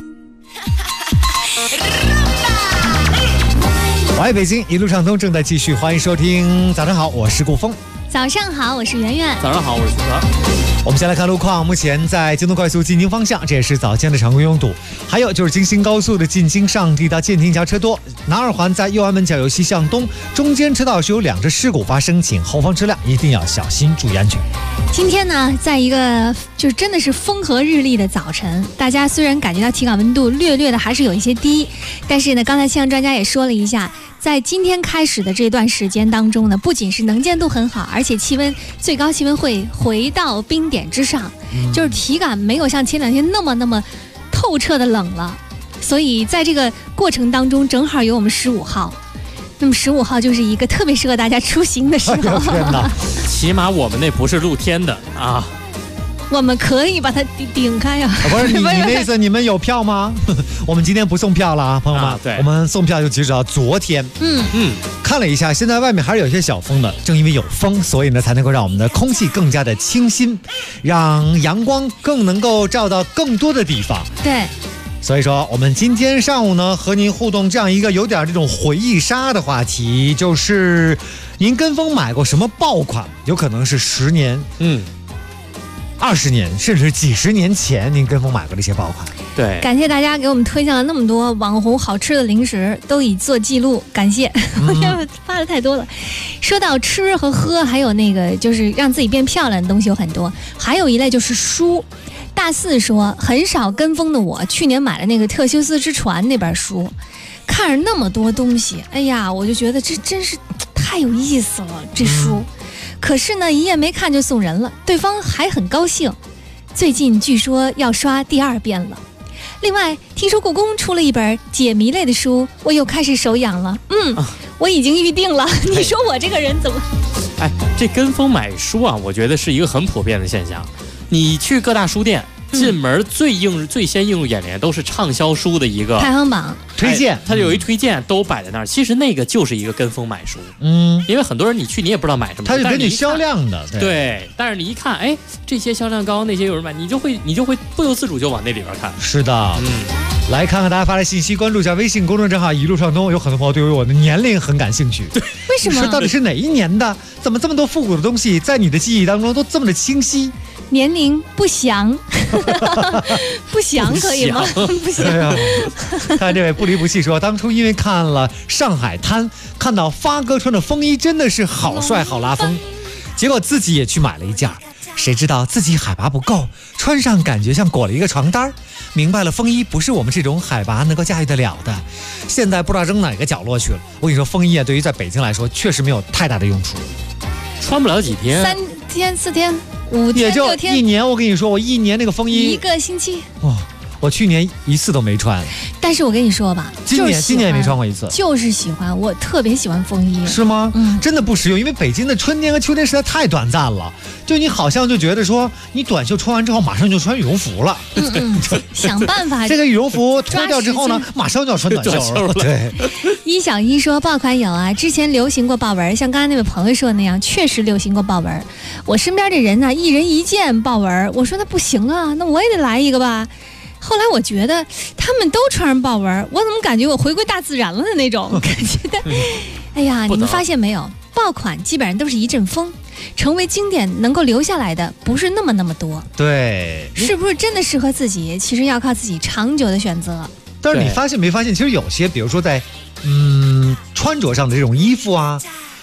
我爱北京，一路畅通正在继续，欢迎收听。早上好，我是顾峰。 早上好，我是圆圆。 早上好，我是徐泽。 我们先来看路况，目前在京东快速进京方向，这也是早间的常规拥堵。还有就是京新高速的进京上地到建亭桥车多，南二环在右安门角由西向东，中间车道是有2只事故发生，请后方车辆一定要小心，注意安全。 今天呢，在一个就真的是风和日丽的早晨，大家虽然感觉到体感温度略的还是有一些低，但是呢，刚才气象专家也说了一下，在今天开始的这段时间当中呢，不仅是能见度很好，而且最高气温会回到冰点之上，就是体感没有像前2天那么透彻的冷了。所以在这个过程当中，正好有我们15号。那么15号就是一个特别适合大家出行的时候。 天哪，起码我们那不是露天的啊。 我们可以把它顶开啊！ 不是你那意思，你们有票吗？我们今天不送票了啊，朋友们。对，我们送票就截止到昨天。看了一下，现在外面还是有些小风的，正因为有风，所以呢才能够让我们的空气更加的清新，让阳光更能够照到更多的地方。 对。 所以说，我们今天上午呢和您互动这样一个有点这种回忆杀的话题，就是您跟风买过什么爆款？有可能是10年、20年，甚至几十年前您跟风买过的一些爆款。 对， 感谢大家给我们推荐了那么多网红好吃的零食，都已做记录，感谢。发的太多了。说到吃和喝，还有那个就是让自己变漂亮的东西有很多，还有一类就是书。大4说，很少跟风的我，去年买了那个《特修斯之船》那本书，看着那么多东西，哎呀，我就觉得这真是太有意思了，这书。可是呢，一页没看就送人了，对方还很高兴。最近据说要刷第2遍了。另外，听说故宫出了一本解谜类的书，我又开始手痒了。我已经预定了。你说我这个人怎么？ 这跟风买书啊，我觉得是一个很普遍的现象。你去各大书店，进门最先映入眼帘都是畅销书的一个排行榜推荐， 它有一推荐都摆在那儿。其实那个就是一个跟风买书，因为很多人你去你也不知道买什么， 它是根据销量的， 对。但是你一看，这些销量高，那些有人买，你就会不由自主就往那里边看。 是的，来看看大家发的信息，关注一下微信公众账号一路畅通。有很多朋友对于我的年龄很感兴趣，对， 为什么？ 是到底是哪一年的？怎么这么多复古的东西在你的记忆当中都这么的清晰？ 年龄不详，不详可以吗？不详。 看这位不离不弃说，当初因为看了《上海滩》，看到发哥穿的风衣真的是好帅好拉风，结果自己也去买了一件，谁知道自己海拔不够，穿上感觉像裹了一个床单。明白了，风衣不是我们这种海拔能够驾驭得了的。现在不知道扔哪个角落去了。我跟你说，风衣啊，对于在北京来说，确实没有太大的用处， 穿不了几天 ，3天4天5天也就 6天 1年。我跟你说，我1年那个风衣 1个星期， 我去年1次都没穿。 但是我跟你说吧， 今年也没穿过1次， 就是喜欢，我特别喜欢风衣。 是吗？真的不实用，因为北京的春天和秋天实在太短暂了，就你好像就觉得说，你短袖穿完之后马上就穿羽绒服了。 想办法。 这个羽绒服脱掉之后呢，马上就要穿短袖了。对。 一小一说爆款有啊，之前流行过豹纹，像刚才那位朋友说的那样，确实流行过豹纹。我身边这人呢，一人一件豹纹，我说那不行啊，那我也得来一个吧。后来我觉得他们都穿上豹纹，我怎么感觉我回归大自然了的那种感觉的？哎呀，你们发现没有？爆款基本上都是一阵风，成为经典能够留下来的不是那么多。 对， 是不是真的适合自己？其实要靠自己长久的选择。 但是你发现没发现，其实有些，比如说在穿着上的这种衣服啊，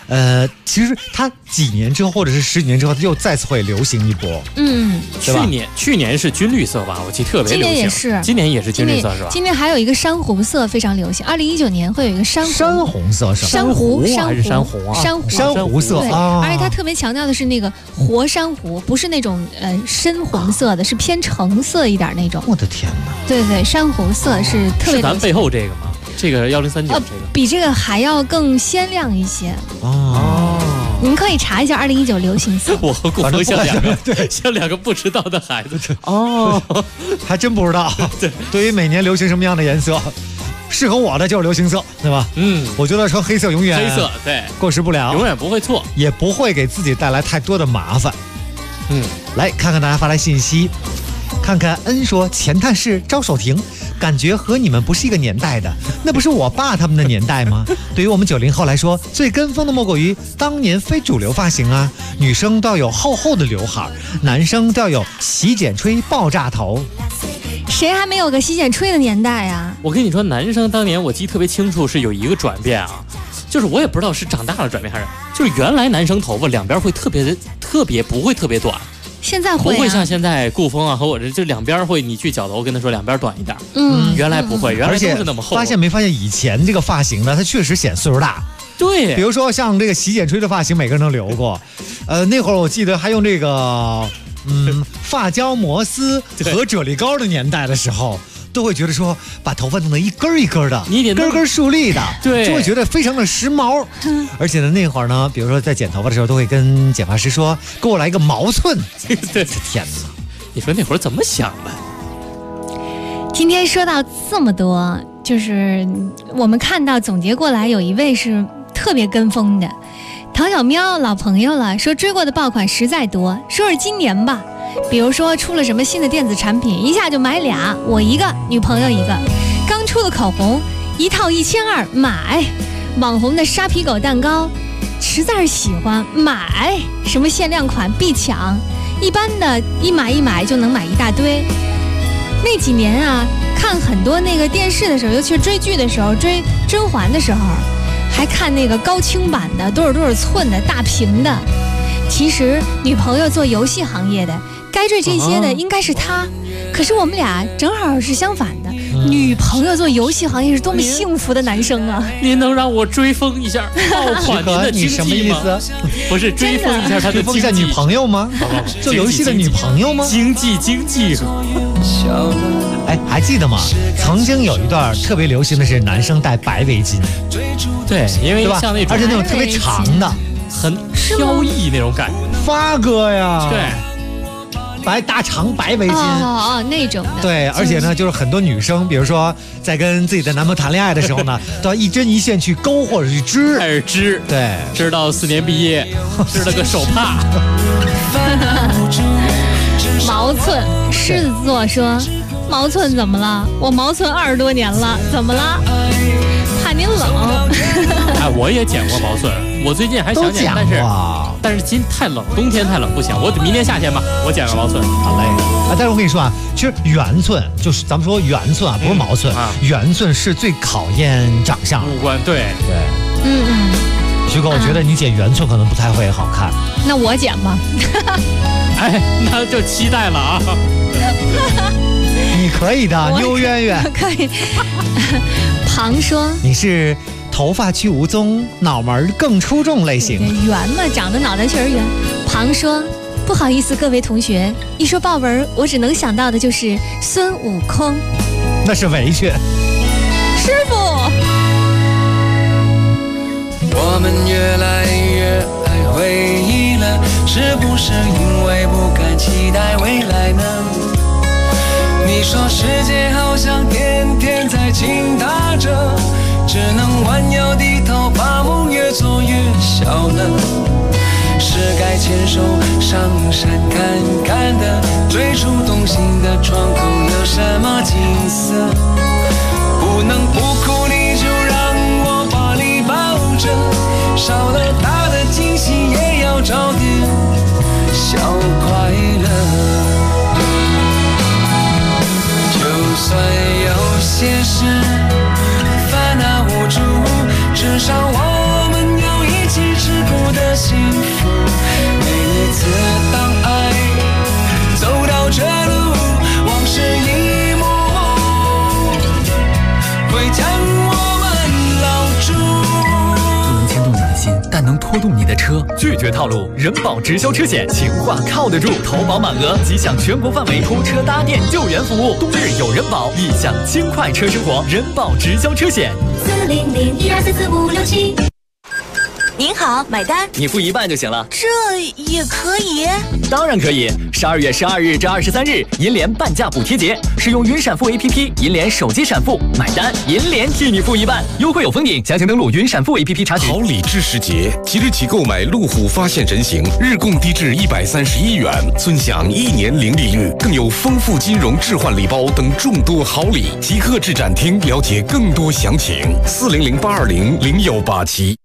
其实它几年之后或者是10几年之后，它又再次会流行一波。 去年是军绿色吧，我记得特别流行。今年也是军绿色是吧？ 今年还有一个珊瑚色非常流行，2019年会有一个珊红色是吧？ 珊瑚还是珊瑚啊？珊瑚色啊！ 而且它特别强调的是那个活珊瑚，不是那种深红色的，是偏橙色一点那种。 我的天哪！ 对，珊瑚色是特别流行。 是咱背后这个吗？这个1039这个比这个还要更鲜亮一些哦。您可以查一下2019流行色。 我和顾峰像两个不知道的孩子哦，还真不知道。对于每年流行什么样的颜色，适合我的就是流行色，对吧？我觉得穿黑色永远黑色对过时不了， 永远不会错， 也不会给自己带来太多的麻烦。来看看大家发来信息。看看恩说前探视招手亭，感觉和你们不是一个年代的，那不是我爸他们的年代吗？对于我们90后来说，最跟风的莫过于当年非主流发型啊，女生都要有厚厚的刘海，男生都要有洗剪吹爆炸头。 谁还没有个洗剪吹的年代啊？ 我跟你说，男生当年我记得特别清楚，是有一个转变啊，就是我也不知道是长大了转变还是，就是原来男生头发两边会特别不会特别短。 现在会、 不会像现在顾峰啊和我这两边会，你去绞头跟他说两边短一点。原来不会，原来都是那么厚。 发现没发现以前这个发型呢，它确实显岁数大。 对， 比如说像这个洗剪吹的发型，每个人都留过。那会儿我记得还用这个发胶摩丝和啫喱膏的年代的时候。都会觉得说把头发弄得一根一根的， 你得根根竖立的， 对， 就会觉得非常的时髦。而且呢，那会儿呢，比如说在剪头发的时候，都会跟剪发师说：“给我来一个毛寸。” 对， 天哪！ 你说那会儿怎么想的？ 今天说到这么多，就是我们看到总结过来，有一位是特别跟风的，唐小喵老朋友了，说追过的爆款实在多，说是今年吧。比如说出了什么新的电子产品，一下就买俩，我一个，女朋友一个。刚出的口红一套1200买，网红的沙皮狗蛋糕实在是喜欢买，什么限量款必抢，一般的一买就能买一大堆。那几年啊，看很多那个电视的时候，尤其是追剧的时候，追甄嬛的时候，还看那个高清版的多少寸的大屏的。其实女朋友做游戏行业的，该追这些的应该是他，可是我们俩正好是相反的。女朋友做游戏行业是多么幸福的男生啊！ 您能让我追风一下爆款您的经济吗？ 你什么意思？ 不是追风一下他的经济， 追风一下女朋友吗？做游戏的女朋友吗？ 经济。 哎，还记得吗？曾经有一段特别流行的是男生戴白围巾， 对，因为像那种， 而且那种特别长的。 很飘逸那种感觉， 发哥呀， 对， 大长白围巾， 那种的， 对，而且呢，就是很多女生，比如说在跟自己的男朋友谈恋爱的时候呢，都要一针一线去勾或者去织， 开始织， 对， 织到4年毕业，织了个手帕。 毛寸，狮子座说，毛寸怎么了？我毛寸20多年了，怎么了？怕您冷。 哎，我也剪过毛寸，我最近还想剪，但是太冷，冬天太冷不行，我明年夏天吧，我剪个毛寸。 好嘞，但是我跟你说啊，其实圆寸就是咱们说圆寸啊，不是毛寸，圆寸是最考验长相、 五官，对。 徐哥，我觉得你剪圆寸可能不太会好看。 那我剪吧。 哎，那就期待了啊。 你可以的，妞渊渊可以。庞说你是头发去无踪，脑门更出众类型。 圆嘛，长得脑袋确实圆。庞说不好意思各位同学，一说豹纹，我只能想到的就是孙悟空。 那是围裙。 师傅， 我们越来越爱回忆了，是不是因为不敢期待未来呢？你说世界好像天天在倾塌着，只能弯腰低头，把梦越做越小了。是该牵手上山看看的，最初动心的窗口有什么景色？不能不哭，你就让我把你抱着，少了大的惊喜也要找点小快乐。就算有些事烦恼无助，至少我们有一起吃拒绝套路，人保直销车险，情话靠得住，投保满额即享全国范围拖车搭电救援服务，冬日有人保，一享轻快车生活，人保直销车险。 400-1244-567。您好，买单。 你付一半就行了。 这也可以？ 当然可以。12月12日至23日，银联半价补贴节，使用云闪付 APP， 银联手机闪付买单，银联替你付一半，优惠有封顶，详情登录云闪付 APP 查询。 好礼知时节，即日起购买路虎发现人形，日供低至131元，尊享1年零利率，更有丰富金融置换礼包等众多好礼。即刻至展厅了解更多详情，400-820-0187。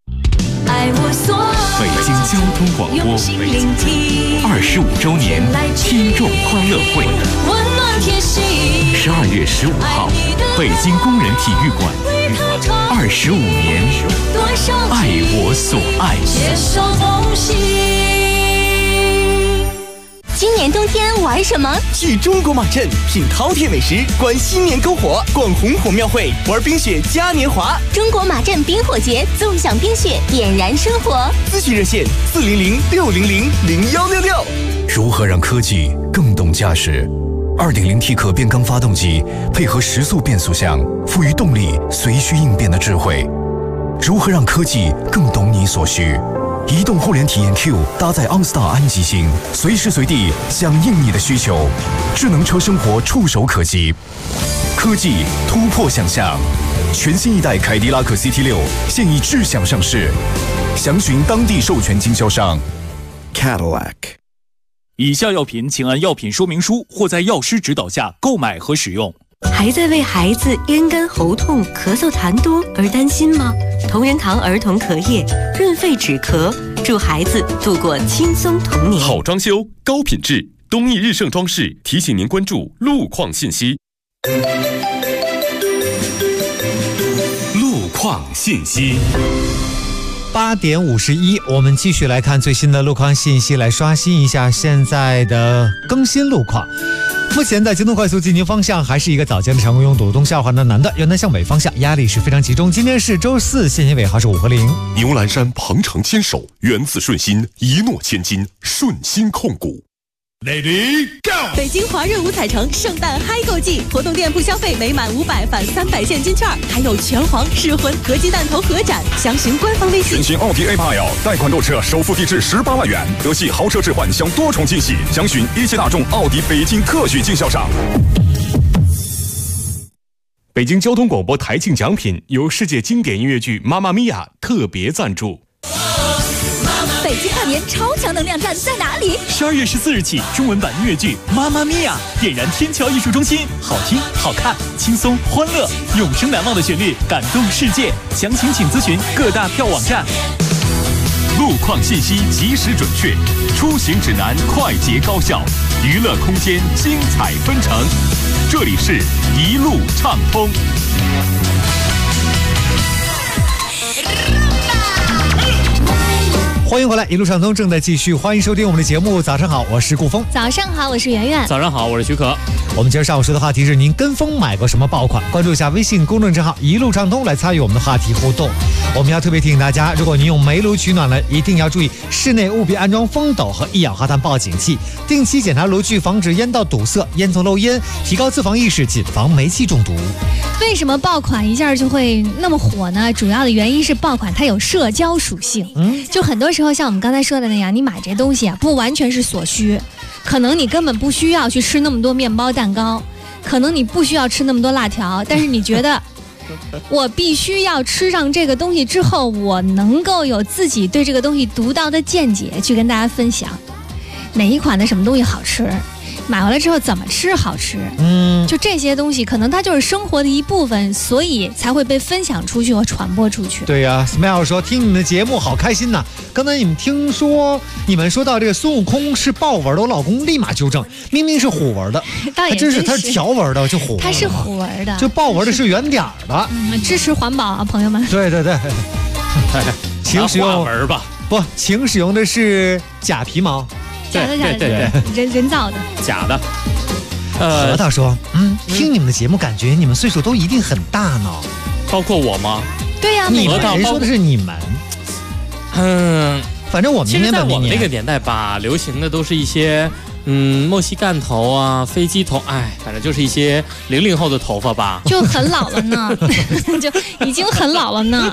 北京交通广播25周年听众欢乐会，12月15号，北京工人体育馆，25年，爱我所爱。 今年冬天玩什么？ 去中国马镇品饕餮美食，观新年篝火，逛红火庙会，玩冰雪嘉年华。 中国马镇冰火节，纵享冰雪，点燃生活。 咨询热线400-600-0166。 如何让科技更懂驾驶？ 2.0T 可变缸发动机配合时速变速箱，赋予动力随需应变的智慧。如何让科技更懂你所需？移动互联体验 Q 搭载 OnStar 安吉星，随时随地响应你的需求。智能车生活触手可及，科技突破想象。全新一代凯迪拉克 CT6 现已智享上市，详询当地授权经销商 Cadillac。 以下药品请按药品说明书或在药师指导下购买和使用。 还在为孩子咽干喉痛、咳嗽痰多而担心吗？同仁堂儿童咳液润肺止咳，助孩子度过轻松童年。 好装修，高品质，东义日盛装饰提醒您关注路况信息。 路况信息。 8点51，我们继续来看最新的路况信息，来刷新一下现在的更新路况。目前在京东快速进京方向还是一个早间的常规拥堵，东下环的南段由南向北方向压力是非常集中。今天是周四，限行尾号是5和0。 牛栏山鹏程牵手，源自顺心，一诺千金，顺心控股。 Lady Go！ 北京华润五彩城圣诞嗨购季，活动店铺消费每满500返300现金券，还有拳皇、噬魂、合击弹头合展，详询官方微信。 全新奥迪 A8L 贷款购车，首付低至18万元，德系豪车置换享多重惊喜，详询一汽大众奥迪北京特许经销商。 北京交通广播台庆奖品由世界经典音乐剧《妈妈咪呀》特别赞助。 北京跨年超强能量站在哪里 ？12月14日起，中文版音乐剧《妈妈咪呀》点燃天桥艺术中心，好听、好看、轻松、欢乐，永生难忘的旋律感动世界。详情请咨询各大票网站。 路况信息及时准确，出行指南快捷高效，娱乐空间精彩纷呈。这里是一路畅通。 欢迎回来，一路畅通正在继续，欢迎收听我们的节目。早上好，我是顾峰。 早上好，我是圆圆。 早上好，我是许可。 我们今儿上午说的话题是：您跟风买过什么爆款？关注一下微信公众账号“一路畅通”来参与我们的话题互动。我们要特别提醒大家，如果您用煤炉取暖了，一定要注意室内务必安装风斗和一氧化碳报警器，定期检查炉具，防止烟道堵塞、烟囱漏烟，提高自防意识，谨防煤气中毒。 为什么爆款一下就会那么火呢？主要的原因是爆款它有社交属性。就很多时候像我们刚才说的那样，你买这东西啊，不完全是所需，可能你根本不需要去吃那么多面包蛋糕，可能你不需要吃那么多辣条，但是你觉得我必须要吃上这个东西之后，我能够有自己对这个东西独到的见解去跟大家分享，哪一款的什么东西好吃，买回来之后怎么吃好吃，就这些东西可能它就是生活的一部分，所以才会被分享出去和传播出去。 对呀，Smile 说听你们的节目好开心呐！刚才你们说到这个孙悟空是豹纹的，我老公立马纠正，明明是虎纹的，还真是他是条纹的，就虎纹。 它是虎纹的， 就豹纹的是圆点的。 支持环保啊，朋友们。 对对对，请使用纹吧， 不，请使用的是假皮毛。 假的，人造的， 假的。 核桃说，听你们的节目，感觉你们岁数都一定很大呢， 包括我吗？ 对呀， 你们，人说的是你们。 反正我明年其实在我们那个年代吧，流行的都是一些莫西干头啊、飞机头，反正就是一些00后的头发吧， 就很老了呢，就已经很老了呢。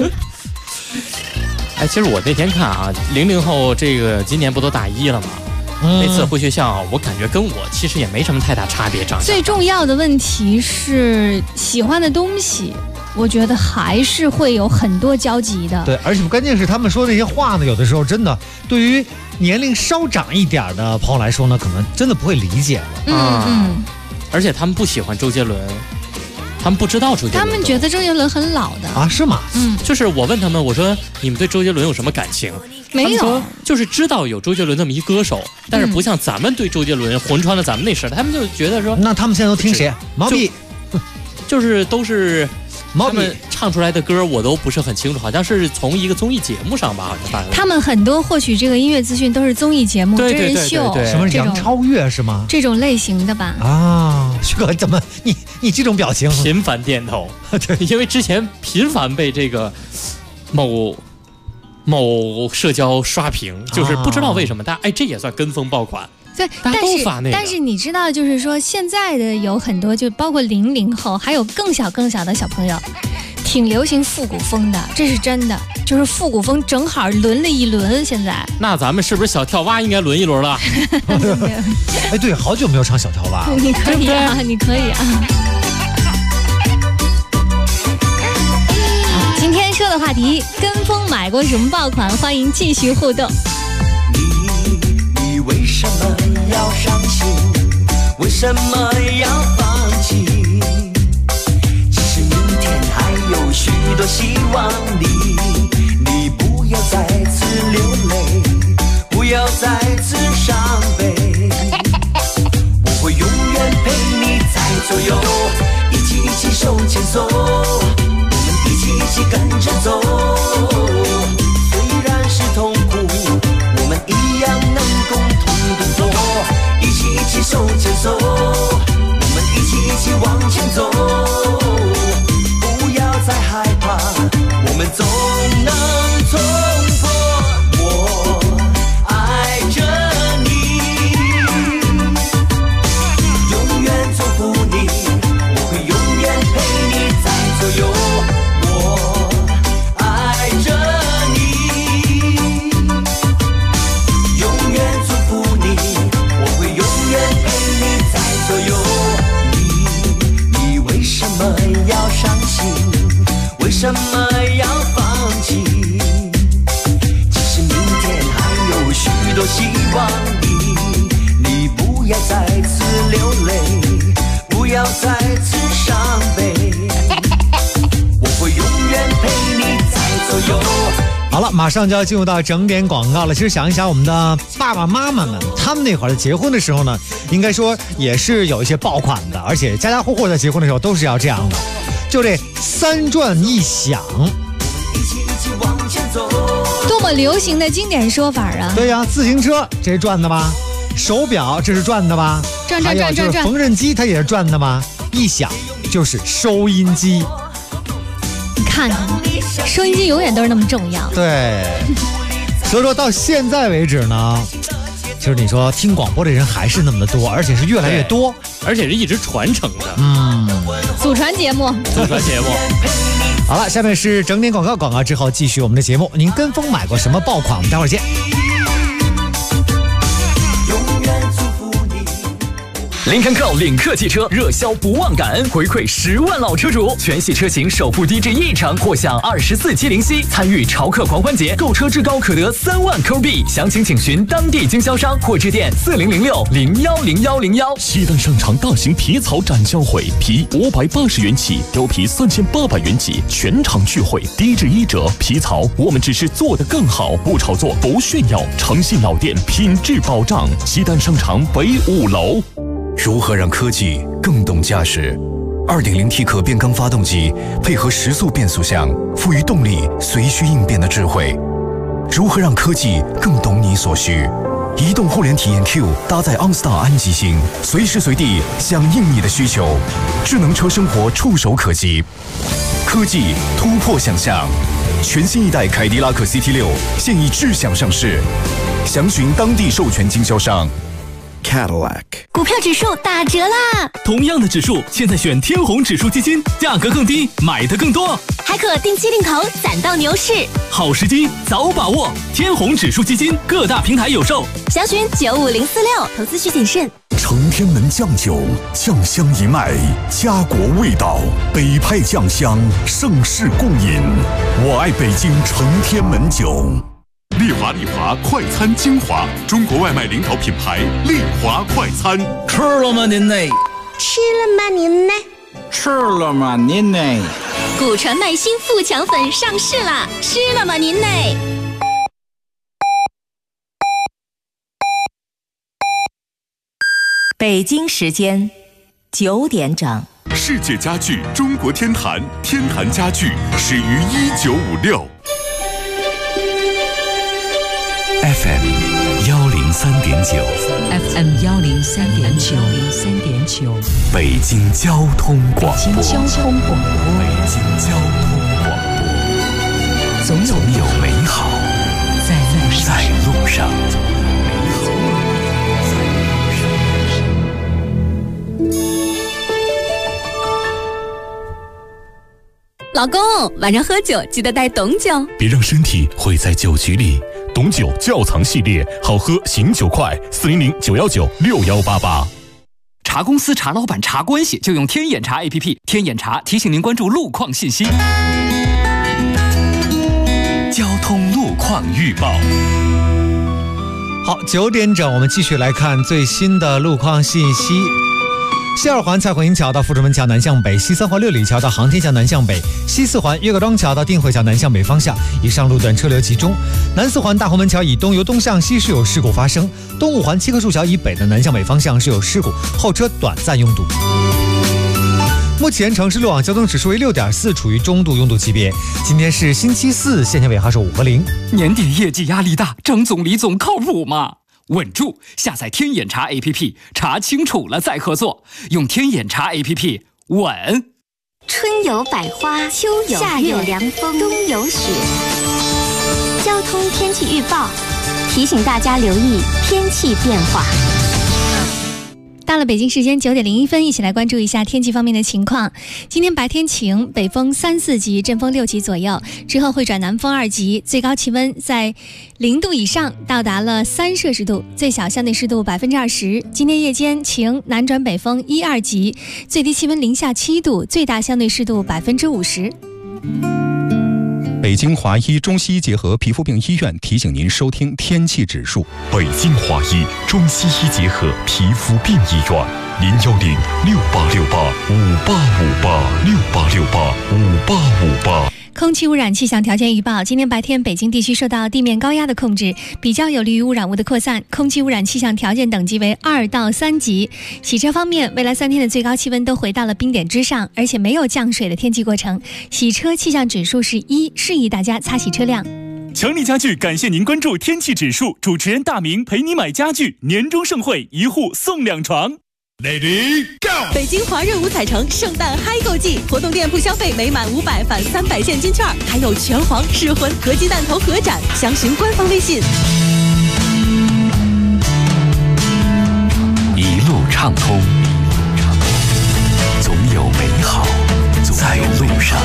其实我那天看啊，00后这个今年不都大一了吗？那次回学校，我感觉跟我其实也没什么太大差别。长相最重要的问题是喜欢的东西，我觉得还是会有很多交集的。 对，而且关键是他们说那些话呢，有的时候真的对于年龄稍长一点的朋友来说呢，可能真的不会理解了。 而且他们不喜欢周杰伦。他们不知道周杰伦， 他们觉得周杰伦很老的啊？是吗？ 就是我问他们，我说你们对周杰伦有什么感情？ 没有， 就是知道有周杰伦这么一歌手，但是不像咱们对周杰伦魂穿了咱们那时代，他们就觉得说， 那他们现在都听谁？毛笔， 就是都是他们唱出来的歌，我都不是很清楚，好像是从一个综艺节目上吧，好像发的。 他们很多获取这个音乐资讯都是综艺节目、真人秀， 什么杨超越是吗？ 这种类型的吧？ 啊，旭哥，怎么你这种表情？ 频繁点头，对，因为之前频繁被这个某社交刷屏，就是不知道为什么，但这也算跟风爆款。 对，但是你知道，就是说现在的有很多，就包括00后，还有更小的小朋友，挺流行复古风的，这是真的，就是复古风正好轮了一轮。现在， 那咱们是不是小跳蛙应该轮一轮了？ 对，好久没有唱小跳蛙了。 你可以啊，你可以啊。今天说的话题，跟风买过什么爆款？欢迎继续互动。 你为什么要伤心？为什么要放弃？其实明天还有许多希望你不要再次流泪，不要再次伤悲。我会永远陪你在左右，一起手牵手，我们一起跟着走。虽然是痛苦，我们一样能共同度过。一起手牵手，我们一起往前走。不要再害怕，我们总能冲破。我爱着你，永远祝福你，我会永远陪你在左右。我爱着你，永远祝福你，我会永远陪你在左右。你为什么要伤心？为什么要放弃？其实明天还有许多希望你不要再次流泪，不要再次伤悲。我会永远陪你在左右。 好了，马上就要进入到整点广告了。其实想一想，我们的爸爸妈妈们，他们那会儿结婚的时候呢，应该说也是有一些爆款的，而且家家户户在结婚的时候都是要这样的，就这3转1响， 多么流行的经典说法啊！ 对呀，自行车这是转的吧？手表这是转的吧？还有就是缝纫机它也是转的吧？一响就是收音机。 你看看，收音机永远都是那么重要。 对，所以说到现在为止呢，其实你说听广播的人还是那么的多，而且是越来越多， 而且是一直传承的。 祖传节目。 好了，下面是整点广告，广告之后继续我们的节目。您跟风买过什么爆款？我们待会儿见。 林肯 Go 领克汽车热销不忘感恩，回馈10万老车主，全系车型首付低至1成，或享24期零息。参与潮客狂欢节，购车至高可得3万扣币。详情请询当地经销商或致电4006010101。 西单商场大型皮草展销会，皮580元起，貂皮3800元起，全场聚会，低至1折。皮草我们只是做得更好，不炒作，不炫耀，诚信老店，品质保障。西单商场北5楼。 如何让科技更懂驾驶？ 2.0T 可变缸发动机配合时速变速箱，赋予动力随需应变的智慧。如何让科技更懂你所需？移动互联体验 Q 搭载 OnStar 安吉星，随时随地响应你的需求。智能车生活触手可及，科技突破想象。 全新一代凯迪拉克 CT6 现已智享上市，详询当地授权经销商。Cadillac 股票指数打折啦！ 同样的指数，现在选天弘指数基金，价格更低，买的更多， 还可定期定投，攒到牛市。 好时机，早把握！天弘指数基金各大平台有售， 详询95046，投资需谨慎。 承天门酱酒，酱香一脉，家国味道，北派酱香，盛世共饮。我爱北京承天门酒。 丽华快餐精华，中国外卖领导品牌丽华快餐。 吃了吗您呢？ 吃了吗您呢？ 吃了吗您呢？ 古传麦新富强粉上市啦！吃了吗您呢？ 北京时间9点整。 世界家具中国天坛，天坛家具始于1956。 FM 103.9 FM 103.9 北京交通广播。 北京交通广播。 总有美好在路上。 老公，晚上喝酒记得带董酒， 别让身体毁在酒局里。董酒窖藏系列，好喝醒酒快，400-919-6188。 查公司、查老板、查关系，就用天眼查 APP。天眼查提醒您关注路况信息。 交通路况预报。 好，9点整，我们继续来看最新的路况信息。西2环蔡混营桥到阜成门桥南向北，西3环六里桥到航天桥南向北，西4环岳各庄桥到定慧桥南向北方向，以上路段车流集中。南4环大红门桥以东由东向西是有事故发生，东5环七棵树桥以北的南向北方向是有事故，后车短暂拥堵。目前城市路网交通指数为6.4，处于中度拥堵级别。今天是星期四，现前尾号是5和0。 年底业绩压力大，张总李总靠谱吗？稳住！下载天眼查 APP， 查清楚了再合作。用天眼查 APP， 稳。 春有百花，秋有夏有凉风，冬有雪。交通天气预报提醒大家留意天气变化。 到了北京时间9点01分，一起来关注一下天气方面的情况。今天白天晴，北风3、4级，阵风6级左右，之后会转南风2级，最高气温在0度以上，到达了3摄氏度，最小相对湿度20%。今天夜间晴，南转北风1、2级，最低气温零下7度，最大相对湿度50%。 北京华医中西医结合皮肤病医院提醒您收听天气指数。 北京华医中西医结合皮肤病医院，010-6868-5858，6868-5858。 空气污染气象条件预报：今天白天，北京地区受到地面高压的控制，比较有利于污染物的扩散，空气污染气象条件等级为2到3级。洗车方面，未来3天的最高气温都回到了冰点之上，而且没有降水的天气过程，洗车气象指数是1，示意大家擦洗车辆。 强力家具感谢您关注天气指数，主持人大明陪你买家具，年终盛会，1户送2床。 Lady Go！ 北京华润五彩城圣诞嗨购季活动店铺消费每满500返300现金券，还有拳皇、噬魂、合鸡蛋头合展，详询官方微信。 一路畅通，总有美好在路上。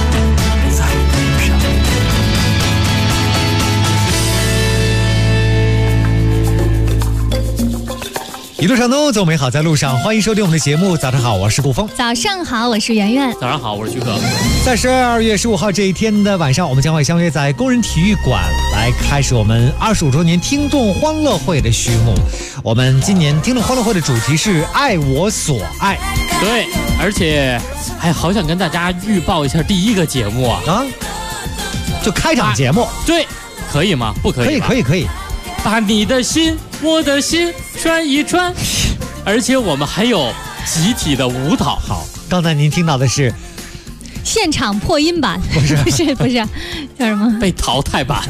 一路上都走美好在路上，欢迎收听我们的节目。早上好，我是顾峰。 早上好，我是圆圆。 早上好，我是徐可。 在12月15号这一天的晚上，我们将会相约在工人体育馆来开始我们25周年听众欢乐会的序幕。我们今年听众欢乐会的主题是爱我所爱。 对，而且好想跟大家预报一下第一个节目啊， 就开场节目。 对，可以吗？不可以？ 可以。 把你的心，我的心穿一穿，而且我们还有集体的舞蹈。 好，刚才您听到的是现场破音版， 不是叫什么？ 被淘汰版。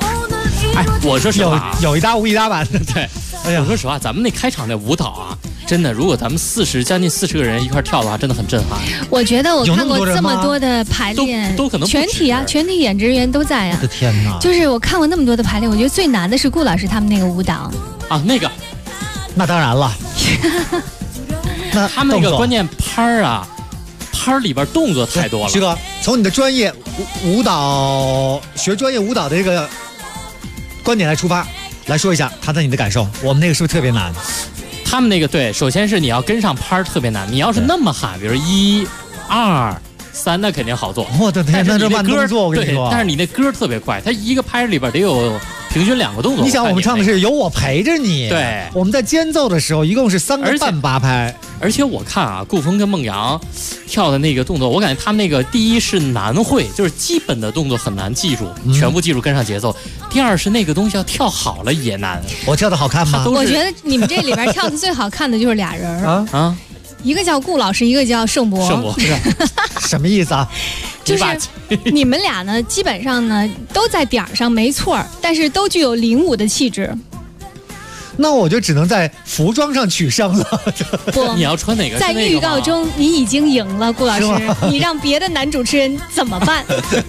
我说实话， 有一搭无一搭版。 对，我说实话，咱们那开场那舞蹈啊， 真的，如果咱们将近40个人一块跳的话，真的很震撼。 我觉得我看过这么多的排练， 都可能全体啊，全体演职员都在啊。 我的天哪！ 就是我看过那么多的排练，我觉得最难的是顾老师他们那个舞蹈啊，那个， 那当然了。 那他们那个关键拍啊，拍里边动作太多了。 徐哥，从你的专业舞蹈学专业舞蹈的这个观点来出发，来说一下谈谈你的感受。我们那个是不是特别难？ 他们那个对，首先是你要跟上拍特别难。你要是那么喊，比如1、2、3，那肯定好做。 我的天，那是慢动作，我跟你说。 但是你那歌特别快，它一个拍里边得有平均2个动作。 你想，我们唱的是有我陪着你。 对， 我们在间奏的时候一共是3个半8拍。 而且我看啊，顾峰跟孟阳跳的那个动作，我感觉他们那个第一是难会，就是基本的动作很难记住，全部记住跟上节奏。第二是那个东西要跳好了也难。 我跳的好看吗？ 我觉得你们这里边跳的最好看的就是俩人啊，一个叫顾老师，一个叫盛博。 盛博什么意思啊？ 就是你们俩呢，基本上呢都在点上没错，但是都具有领舞的气质。 那我就只能在服装上取胜了。 不， 你要穿哪个？ 在预告中你已经赢了，顾老师，你让别的男主持人怎么办？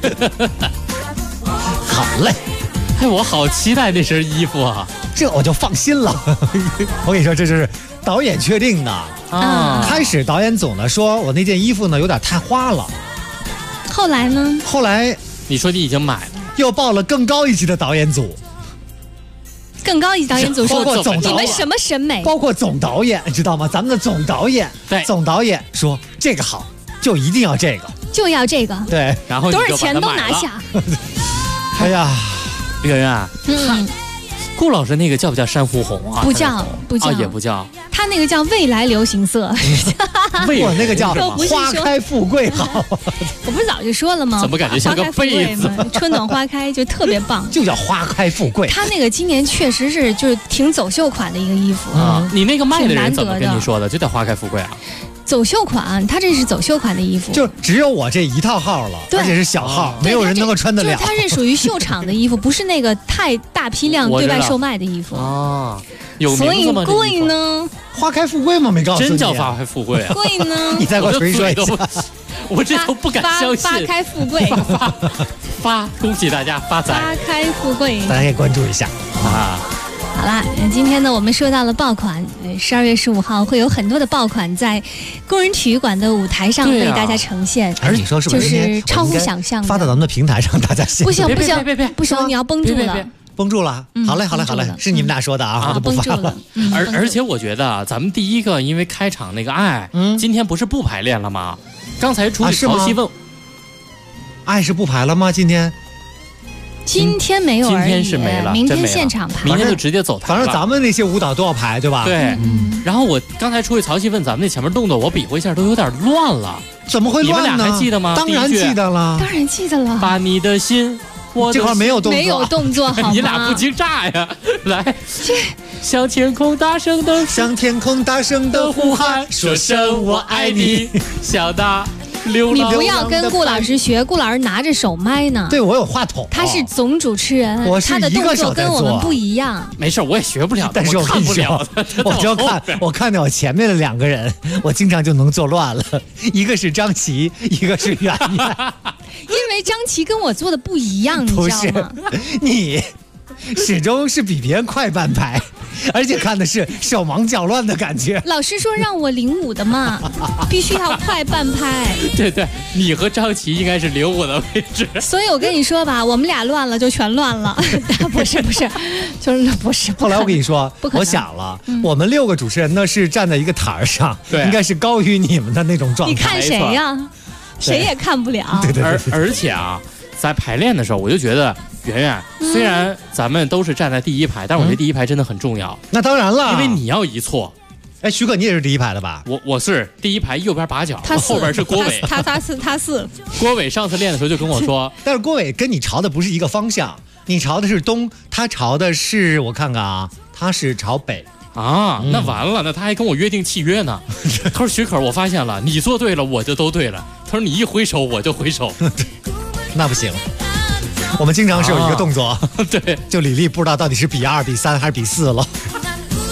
好嘞， 哎，我好期待那身衣服啊！ 这我就放心了。我跟你说，这就是导演确定的啊。开始导演总呢说我那件衣服呢有点太花了， 后来呢？ 后来你说你已经买了， 又报了更高一级的导演组。 更高一级导演组说：“ 包括总导演， 你们什么审美？ 包括总导演，知道吗？咱们的总导演， 对， 总导演说这个好，就一定要这个， 就要这个。 对， 然后多少钱都拿下。 哎呀， 圆圆，顾老师那个叫不叫珊瑚红啊？ 不叫，不叫， 也不叫。 他那个叫未来流行色。 我那个叫花开富贵好。 我不是早就说了吗？ 怎么感觉像个被子？ 春暖花开就特别棒， 就叫花开富贵。 他那个今年确实是就是挺走秀款的一个衣服啊。你那个卖的人怎么跟你说的？就叫花开富贵啊？ 走秀款，他这是走秀款的衣服， 就只有我这一套号了，而且是小号，没有人能够穿得了。 就是它是属于秀场的衣服，不是那个太大批量对外售卖的衣服啊。有所以贵呢？ 花开富贵吗？没告诉你， 真叫花开富贵啊？ 贵呢？ 你再给我说一下， 我这都不敢相信。 发开富贵， 发，恭喜大家发财！ 发开富贵， 大家可以关注一下啊。 好啦，今天呢，我们说到了爆款，12月15号会有很多的爆款在工人体育馆的舞台上为大家呈现， 而你说是不是就是超乎想象的？ 发到咱们的平台上，大家不行不行不行，你要绷住了。 绷住了，好嘞，好嘞，好嘞，是你们俩说的啊，我都不发了。 而且我觉得啊，咱们第一个因为开场那个爱，今天不是不排练了吗？刚才出去曹希问， 爱是不排了吗？今天没有， 今天是没了， 明天现场排， 明天就直接走台了。反正咱们那些舞蹈都要排，对吧？ 对。然后我刚才出去曹希问咱们那前面动作，我比划一下都有点乱了。 怎么会乱呢？ 你们俩还记得吗？ 当然记得了， 当然记得了。 把你的心。 这块没有动作， 没有动作，好吗？ 你俩不惊炸呀！来，向天空大声的呼喊，说声我爱你，小大流浪。 你不要跟顾老师学，顾老师拿着手麦呢。 对，我有话筒， 他是总主持人，他的动作跟我们不一样。 没事，我也学不了， 但是我看不了，我只要看，我看到我前面的2个人，我经常就能做乱了。一个是张琪，一个是圆圆。 因为张琪跟我做的不一样，你知道吗？ 你始终是比别人快半拍，而且看的是手忙脚乱的感觉。 老师说让我领舞的嘛，必须要快半拍。 对对，你和张琪应该是领舞的位置。 所以我跟你说吧，我们俩乱了就全乱了。不是，就是不是。 后来我跟你说，我想了，我们6个主持人呢是站在一个台上，应该是高于你们的那种状态。 你看谁呀？谁也看不了。 对， 而且啊，在排练的时候，我就觉得圆圆，虽然咱们都是站在第一排，但我觉得第一排真的很重要。 那当然了， 因为你要一错。 哎，徐哥，你也是第一排的吧？ 我是第一排右边把角，后边是郭伟。 他四。 郭伟上次练的时候就跟我说， 但是郭伟跟你朝的不是一个方向，你朝的是东，他朝的是我看看啊，他是朝北。 啊，那完了，那他还跟我约定契约呢。他说许可，我发现了，你做对了，我就都对了。他说你一挥手，我就挥手。 那不行，我们经常是有一个动作， 对， 就李丽不知道到底是比2、比3还是比4了。 大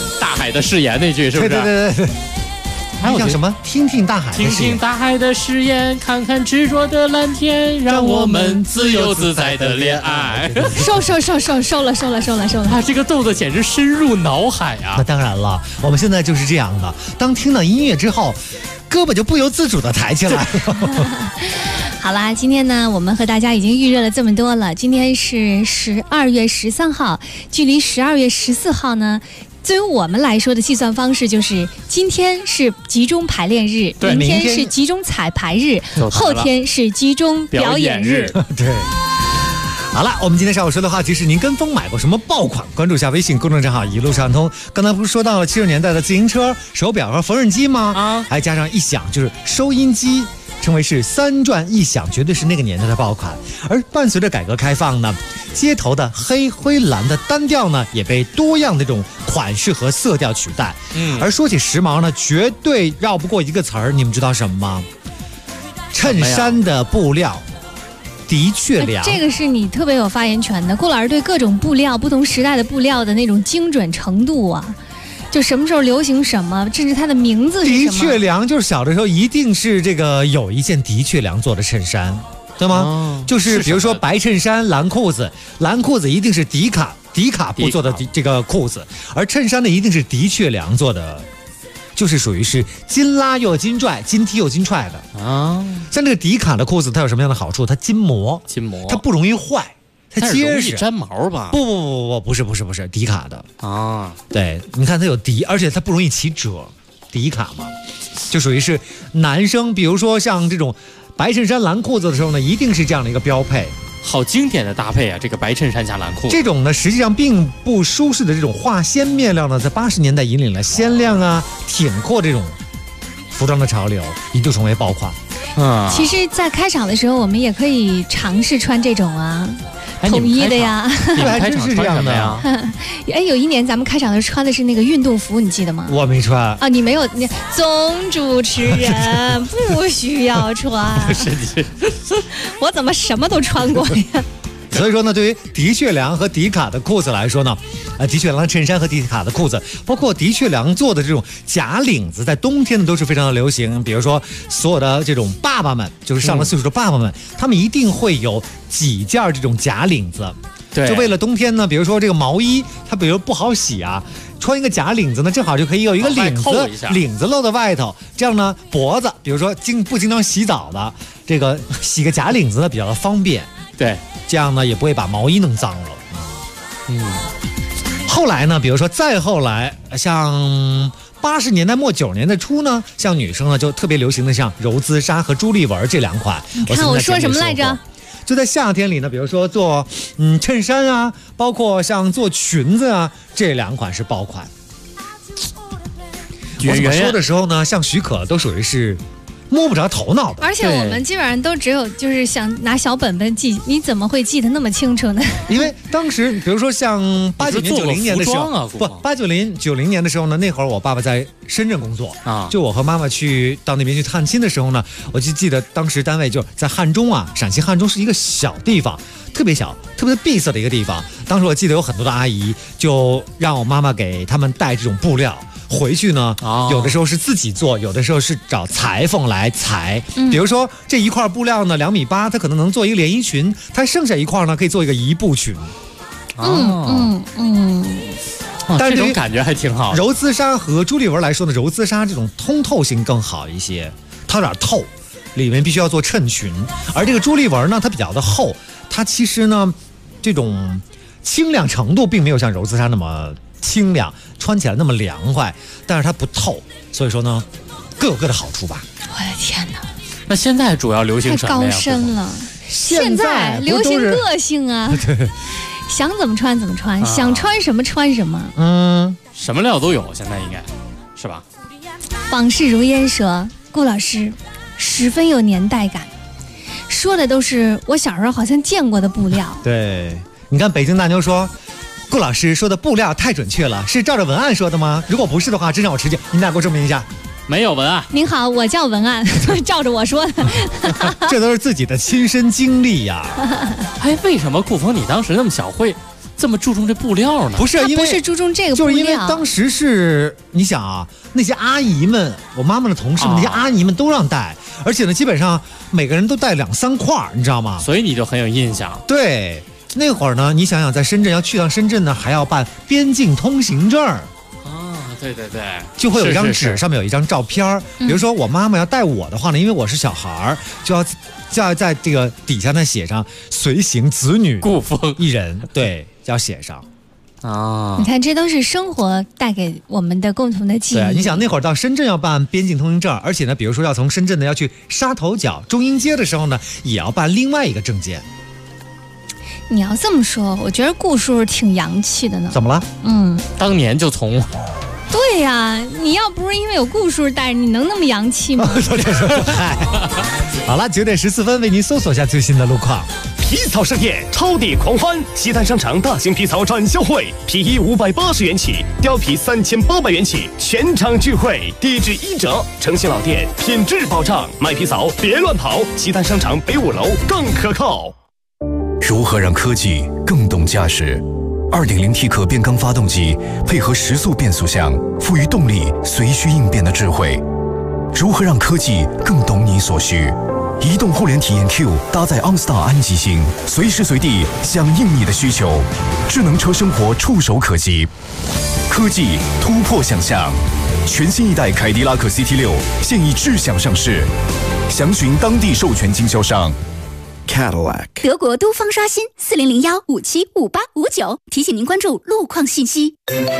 海的誓言那句是不是？ 对。 还有叫什么？听听大海的誓言。 听听大海的誓言，看看执着的蓝天，让我们自由自在的恋爱。 收了。 他这个动作简直深入脑海啊！ 那当然了，我们现在就是这样的。当听到音乐之后，胳膊就不由自主的抬起来了。 好啦，今天呢，我们和大家已经预热了这么多了。今天是12月13号，距离12月14号呢。对于我们来说的计算方式就是今天是集中排练日，明天是集中彩排日，后天是集中表演日。 对。好了，我们今天上午说的话题是您跟风买过什么爆款？关注一下微信公众账号一路畅通。刚才不是说到了70年代的自行车、手表和缝纫机吗？还加上一响就是收音机。称为是3转1响，绝对是那个年代的爆款。而伴随着改革开放呢，街头的黑灰蓝的单调呢，也被多样的这种款式和色调取代。而说起时髦呢，绝对绕不过一个词儿，你们知道什么吗？衬衫的布料的确良。 这个是你特别有发言权的，顾老师对各种布料、不同时代的布料的那种精准程度啊。就什么时候流行什么，甚至它的名字是什么？ 的确良就是小的时候一定是这个有一件的确良做的衬衫，对吗？就是比如说白衬衫蓝裤子，蓝裤子一定是迪卡布做的这个裤子，而衬衫呢一定是的确良做的，就是属于是金拉又金拽，金踢又金踹的啊。像这个迪卡的裤子，它有什么样的好处？它筋膜，它不容易坏。它结实， 粘毛吧？ 不是迪卡的啊。对，你看它有迪，而且它不容易起褶，迪卡嘛，就属于是男生，比如说像这种白衬衫蓝裤子的时候呢，一定是这样的一个标配。 好经典的搭配啊！这个白衬衫加蓝裤， 这种呢实际上并不舒适的这种化纤面料呢，在80年代引领了鲜亮啊、挺阔这种服装的潮流，一度成为爆款。 其实，在开场的时候，我们也可以尝试穿这种啊。统一的呀， 还真是这样的呀。 哎，有一年咱们开场的时候穿的是那个运动服，你记得吗？ 我没穿啊，你没有？你总主持人不需要穿。我怎么什么都穿过呀？ 所以说呢，对于的确良和迪卡的裤子来说呢，的确良的衬衫和迪卡的裤子，包括的确良做的这种假领子，在冬天呢都是非常的流行。比如说，所有的这种爸爸们，就是上了岁数的爸爸们，他们一定会有几件这种假领子。 对， 就为了冬天呢，比如说这个毛衣，它比如不好洗啊，穿一个假领子呢，正好就可以有一个领子露在外头，这样呢脖子，比如说经常洗澡的，这个洗个假领子呢比较的方便。 对， 这样呢也不会把毛衣弄脏了。后来呢，比如说再后来，像80年代末90年代初呢，像女生呢就特别流行的像柔姿纱和朱丽纹这2款。 你看我说什么来着？ 就在夏天里呢，比如说做衬衫啊，包括像做裙子啊，这2款是爆款。我怎么说的时候呢，像许可都属于是摸不着头脑的， 而且我们基本上都只有就是想拿小本本记，你怎么会记得那么清楚呢？ 因为当时比如说像89年90年的时候，不89、90年的时候呢，那会儿我爸爸在深圳工作啊，就我和妈妈去到那边去探亲的时候呢，我就记得当时单位就在汉中啊，陕西汉中是一个小地方，特别小、特别闭塞的一个地方。当时我记得有很多的阿姨就让我妈妈给他们带这种布料。回去呢，有的时候是自己做，有的时候是找裁缝来裁。比如说这一块布料呢2.8米，它可能能做一个连衣裙，它剩下一块呢可以做一个一步裙。但是这种感觉还挺好。 柔姿纱和朱丽纹来说呢，柔姿纱这种通透性更好一些，它有点透，里面必须要做衬裙。而这个朱丽纹呢，它比较的厚，它其实呢这种清亮程度并没有像柔姿纱那么清凉，穿起来那么凉快，但是它不透，所以说呢各有各的好处吧。 我的天哪， 那现在主要流行什么呀？ 太高深了，现在流行个性啊。想怎么穿怎么穿，想穿什么穿什么。 什么料都有，现在应该是吧？ 往事如烟说，顾老师十分有年代感，说的都是我小时候好像见过的布料。 对，你看北京大妞说，顾老师说的布料太准确了，是照着文案说的吗？如果不是的话，真让我吃惊。你俩给我证明一下。 没有文案。 您好，我叫文案，照着我说的。 这都是自己的亲身经历呀。 哎，为什么顾峰你当时那么小会这么注重这布料呢？ 不是，因为不是注重这个布料， 就是因为当时是你想啊，那些阿姨们，我妈妈的同事们，那些阿姨们都让戴，而且呢，基本上每个人都戴2、3块，你知道吗？ 所以你就很有印象。 对，那会儿呢，你想想，在深圳要去趟深圳呢，还要办边境通行证。 对对对， 就会有一张纸，上面有一张照片。比如说我妈妈要带我的话呢，因为我是小孩儿，就要在这个底下呢写上随行子女顾风 1人，对，要写上。 你看，这都是生活带给我们的共同的记忆。 对，你想那会儿到深圳要办边境通行证，而且呢，比如说要从深圳呢要去沙头角、中英街的时候呢，也要办另外一个证件。 你要这么说，我觉得顾叔挺洋气的呢。 怎么了？ 当年就从。 对呀，你要不是因为有顾叔带着，你能那么洋气吗？ 好了，9点14分，为您搜索一下最新的路况。 皮草盛宴，超抵狂欢！西单商场大型皮草展销会，皮衣580元起，貂皮3800元起，全场聚会，低至1折。诚信老店，品质保障，买皮草别乱跑。西单商场北5楼更可靠。 如何让科技更懂驾驶？2.0T 可变缸发动机配合时速变速箱，赋予动力随需应变的智慧。如何让科技更懂你所需？移动互联体验 Q 搭载 OnStar 安吉星，随时随地响应你的需求。智能车生活触手可及，科技突破想象。全新一代凯迪拉克 CT6 现已智享上市，详询当地授权经销商。 Cadillac 德国都方刷新4001575859，提醒您关注路况信息。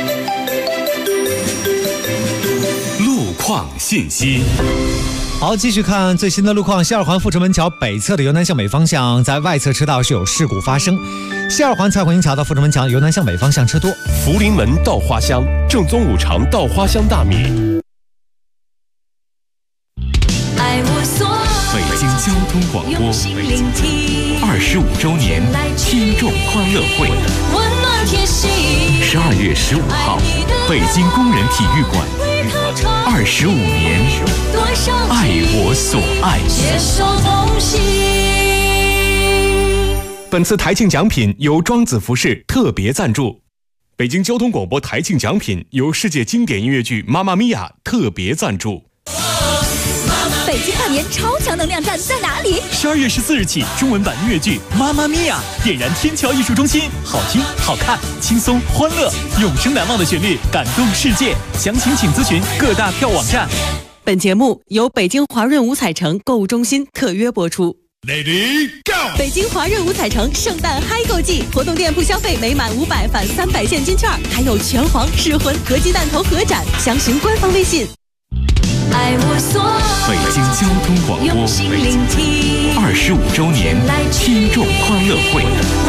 路况信息。 好，继续看最新的路况。西二环阜成门桥北侧的由南向北方向，在外侧车道是有事故发生。西二环蔡慧营桥到阜成门桥由南向北方向车多。 福临门到花乡，正宗五常到花乡大米。 北京交通广播25周年听众欢乐会，12月15号，北京工人体育馆，25年，爱我所爱。 本次台庆奖品由庄子服饰特别赞助。北京交通广播台庆奖品由世界经典音乐剧《妈妈咪呀》特别赞助。 北京跨年超强能量站在哪里 ？12月14日起，中文版音乐剧《妈妈咪呀》点燃天桥艺术中心，好听、好看、轻松、欢乐，永生难忘的旋律，感动世界。详情请咨询各大票网站。 本节目由北京华润五彩城购物中心特约播出。 Lady Go！ 北京华润五彩城圣诞嗨购季，活动店铺消费每满500返300现金券，还有拳皇、噬魂、合鸡蛋头合展，详询官方微信。 爱我所北京交通广播25周年听众欢乐会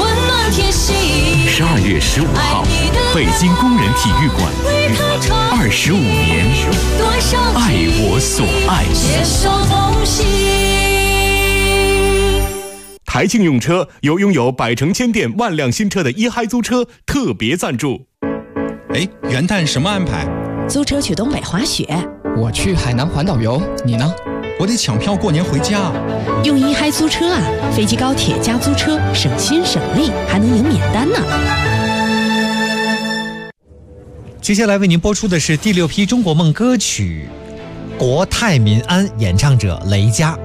，12月15号，北京工人体育馆，25年，爱我所爱。 台庆用车由拥有百城千店万辆新车的一嗨租车特别赞助。 元旦什么安排？ 租车去东北滑雪。 我去海南环岛游，你呢？ 我得抢票过年回家。 用一嗨租车啊，飞机高铁加租车，省心省力，还能赢免单呢。 接下来为您播出的是第6批中国梦歌曲《国泰民安》，演唱者雷佳。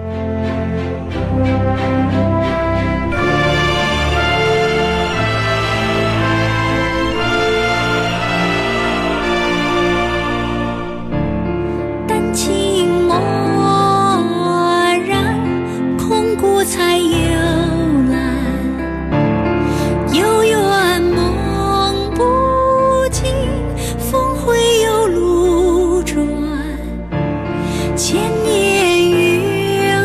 千年月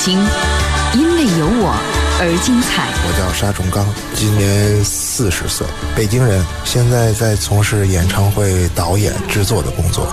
京，因为有我而精彩。 我叫沙崇刚，今年40岁，北京人，现在在从事演唱会导演制作的工作。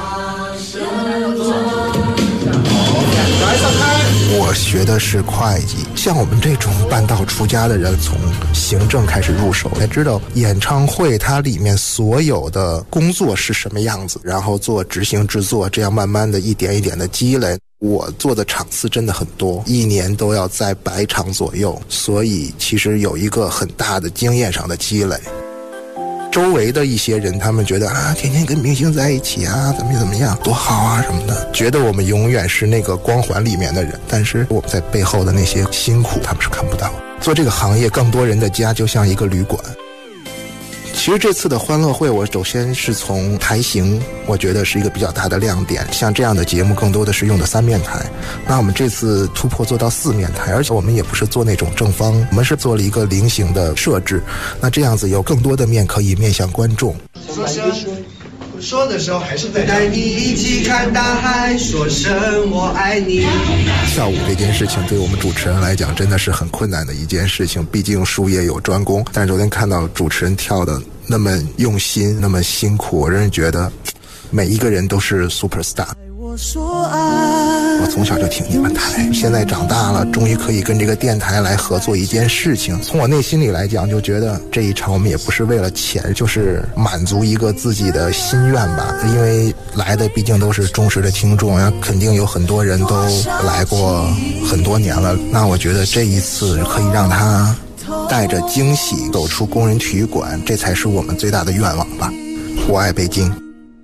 我学的是会计，像我们这种半道出家的人，从行政开始入手，才知道演唱会它里面所有的工作是什么样子，然后做执行制作，这样慢慢的一点一点的积累。我做的场次真的很多，一年都要在100场左右，所以其实有一个很大的经验上的积累。周围的一些人，他们觉得啊，天天跟明星在一起啊，怎么样，多好啊什么的，觉得我们永远是那个光环里面的人，但是我们在背后的那些辛苦，他们是看不到。做这个行业，更多人的家就像一个旅馆。其实这次的欢乐会，我首先是从台型，我觉得是一个比较大的亮点。像这样的节目，更多的是用的3面台。那我们这次突破做到4面台，而且我们也不是做那种正方，我们是做了一个菱形的设置。那这样子有更多的面可以面向观众。 说的时候还是在带你一起看大海，说声我爱你。 跳舞这件事情对我们主持人来讲真的是很困难的一件事情，毕竟术业有专攻。但是昨天看到主持人跳的那么用心，那么辛苦，我真是觉得每一个人都是 super star。我从小就听你们台，现在长大了，终于可以跟这个电台来合作一件事情。从我内心里来讲，就觉得这一场我们也不是为了钱，就是满足一个自己的心愿吧。因为来的毕竟都是忠实的听众，肯定有很多人都来过很多年了。那我觉得这一次可以让他带着惊喜走出工人体育馆，这才是我们最大的愿望吧。我爱北京。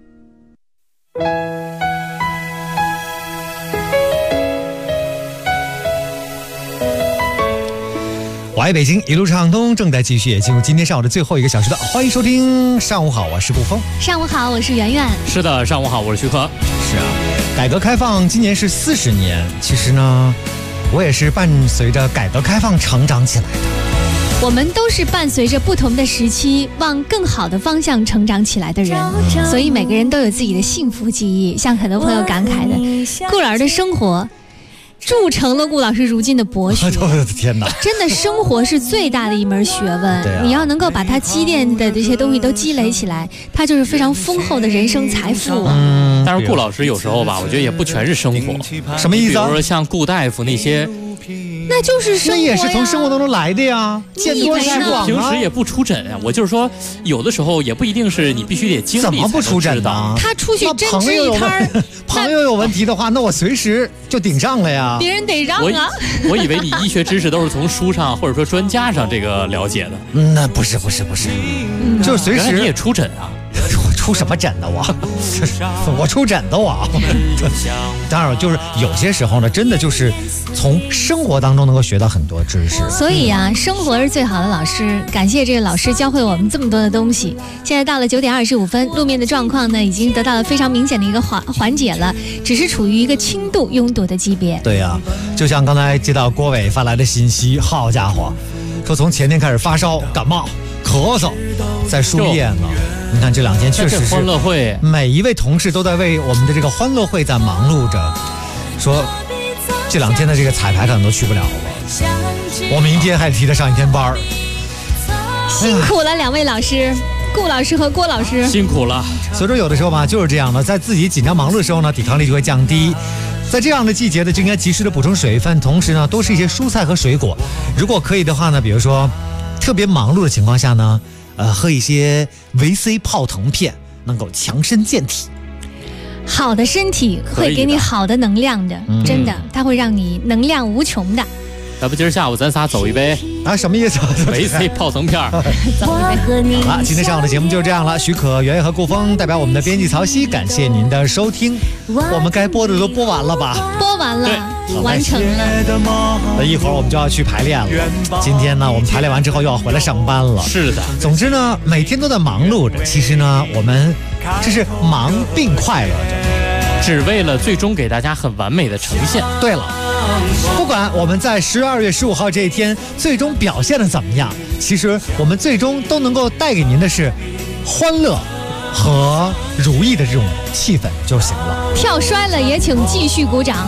我爱北京，一路畅通，正在继续，也进入今天上午的最后1个小时的，欢迎收听。上午好，我是顾峰。 上午好，我是圆圆。 是的，上午好，我是徐科。 是啊，改革开放今年是40年，其实呢，我也是伴随着改革开放成长起来的。 我们都是伴随着不同的时期往更好的方向成长起来的人，所以每个人都有自己的幸福记忆。像很多朋友感慨的，顾老师的生活铸成了顾老师如今的博学。 我的天哪！ 真的，生活是最大的一门学问。你要能够把它积淀的这些东西都积累起来，它就是非常丰厚的人生财富。 但是顾老师有时候吧，我觉得也不全是生活。 什么意思啊？ 比如说像顾大夫那些。 那就是生活呀， 那也是从生活当中来的呀，见多识广啊。 平时也不出诊啊，我就是说，有的时候也不一定是你必须得经历。 怎么不出诊呢？ 他出去针织一摊， 朋友有问题的话，那我随时就顶上了呀。 别人得让啊。 我以为你医学知识都是从书上或者说专家上这个了解的。 那不是，就是随时。 你也出诊啊？ 出什么诊呢？我出诊的我。当然，就是有些时候呢，真的就是从生活当中能够学到很多知识。 所以啊，生活是最好的老师。感谢这个老师教会我们这么多的东西。现在到了9点25分，路面的状况呢已经得到了非常明显的一个缓解了，只是处于一个轻度拥堵的级别。 对呀，就像刚才接到郭伟发来的信息，好家伙，说从前天开始发烧、感冒、咳嗽，在输液呢。你看这2天确实是欢乐会， 每一位同事都在为我们的这个欢乐会在忙碌着，说这2天的这个彩排可能都去不了了，我明天还提得上1天班。 辛苦了2位老师，顾老师和郭老师， 辛苦了。 所以说有的时候吧，就是这样的，在自己紧张忙碌的时候呢，抵抗力就会降低。在这样的季节呢，就应该及时的补充水分，同时呢，多吃一些蔬菜和水果。如果可以的话呢，比如说特别忙碌的情况下呢，喝一些维 C 泡腾片，能够强身健体。 好的身体会给你好的能量的，真的，它会让你能量无穷的。 要不今儿下午咱仨走一杯啊？什么意思？ 维 C 泡腾片。 走一杯。 好了，今天上午的节目就这样了。许可、圆圆和顾峰代表我们的编辑曹曦，感谢您的收听。我们该播的都播完了吧？ 播完了，完成了。 那一会儿我们就要去排练了。今天呢，我们排练完之后又要回来上班了。 是的。 总之呢，每天都在忙碌着。其实呢，我们这是忙并快乐着， 只为了最终给大家很完美的呈现。 对了。不管我们在12月15号这一天最终表现的怎么样，其实我们最终都能够带给您的是欢乐和如意的这种气氛就行了。 跳摔了也请继续鼓掌。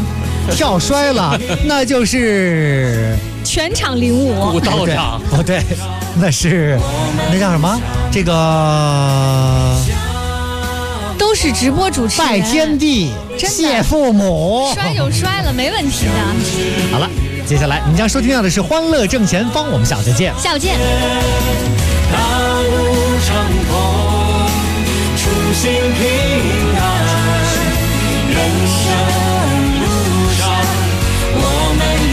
跳摔了，那就是全场领舞， 舞道场。 不对，那是那叫什么？这个都是直播主持人， 拜天地，谢父母， 摔就摔了，没问题的。 好了，接下来你将收听到的是《欢乐正前方》，我们下次见。 下午见。 大路畅通，初心平安，人生路上我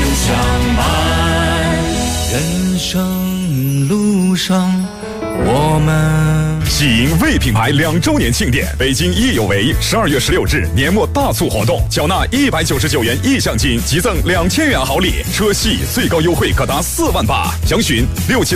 们永相伴，人生路上我们。 喜迎魏品牌2周年庆典，北京益有为12月16日年末大促活动，缴纳199元意向金，即赠2000元好礼，车系最高优惠可达4万8，详询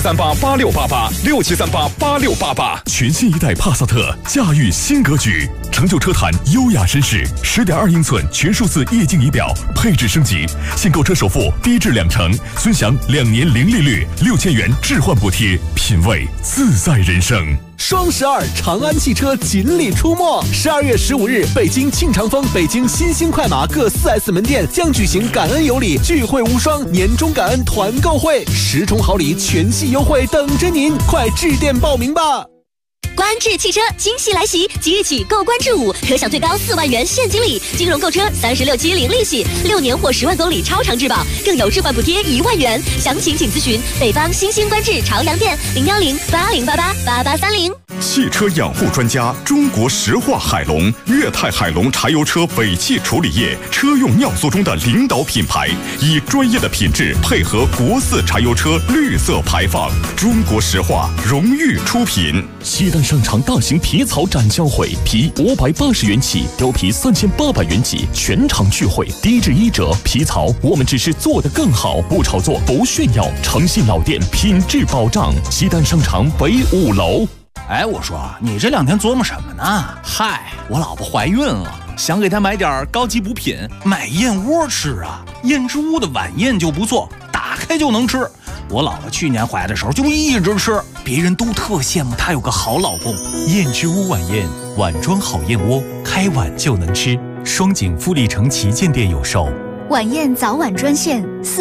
67388688，67388688。全新一代帕萨特，驾驭新格局，成就车坛优雅绅士，10.2英寸全数字液晶仪表，配置升级，现购车首付低至20%，尊享2年零利率，6000元置换补贴，品味自在人生。 双12长安汽车锦鲤出没，12月15日，北京庆长峰、北京新兴快马各4S 门店将举行感恩有礼聚会无双年终感恩团购会，10重好礼全系优惠等着您，快致电报名吧！ 观致汽车惊喜来袭，即日起购观致5可享最高4万元现金礼，金融购车36期零利息，6年或10万公里超长质保，更有置换补贴1万元。详情请咨询北方新兴观致朝阳店01080888830。 汽车养护专家，中国石化海龙、粤泰海龙柴油车尾气处理液车用尿素中的领导品牌，以专业的品质配合国4柴油车绿色排放，中国石化荣誉出品。 西单商场大型皮草展销会，皮580元起，貂皮3800元起，全场聚会，低至1折。皮草我们只是做得更好，不炒作，不炫耀，诚信老店，品质保障。西单商场北5楼。 哎，我说你这2天琢磨什么呢？嗨，我老婆怀孕了，想给她买点高级补品，买燕窝吃啊。燕之屋的晚宴就不错，打开就能吃。我老婆去年怀的时候就一直吃，别人都特羡慕她有个好老公。 燕之屋晚宴，碗装好燕窝，开碗就能吃。双井富力城旗舰店有售。 晚宴早晚专线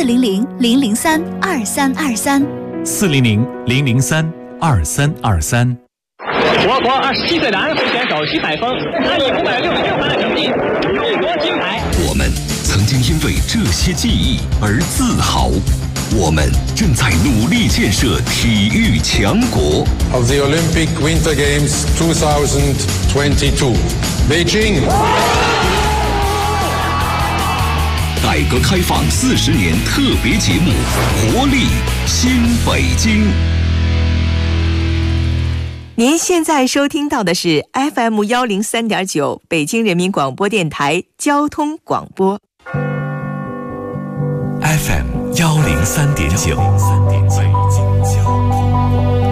400-003-2323，400-003-2323。 我国27岁男飞选手徐海峰拿以566分的成绩入夺金牌。 我们曾经因为这些记忆而自豪，我们正在努力建设体育强国。 Of the Olympic Winter Games 2022, Beijing。 改革开放40年特别节目，活力新北京。 您现在收听到的是 FM 103.9北京人民广播电台交通广播。 FM 103.9。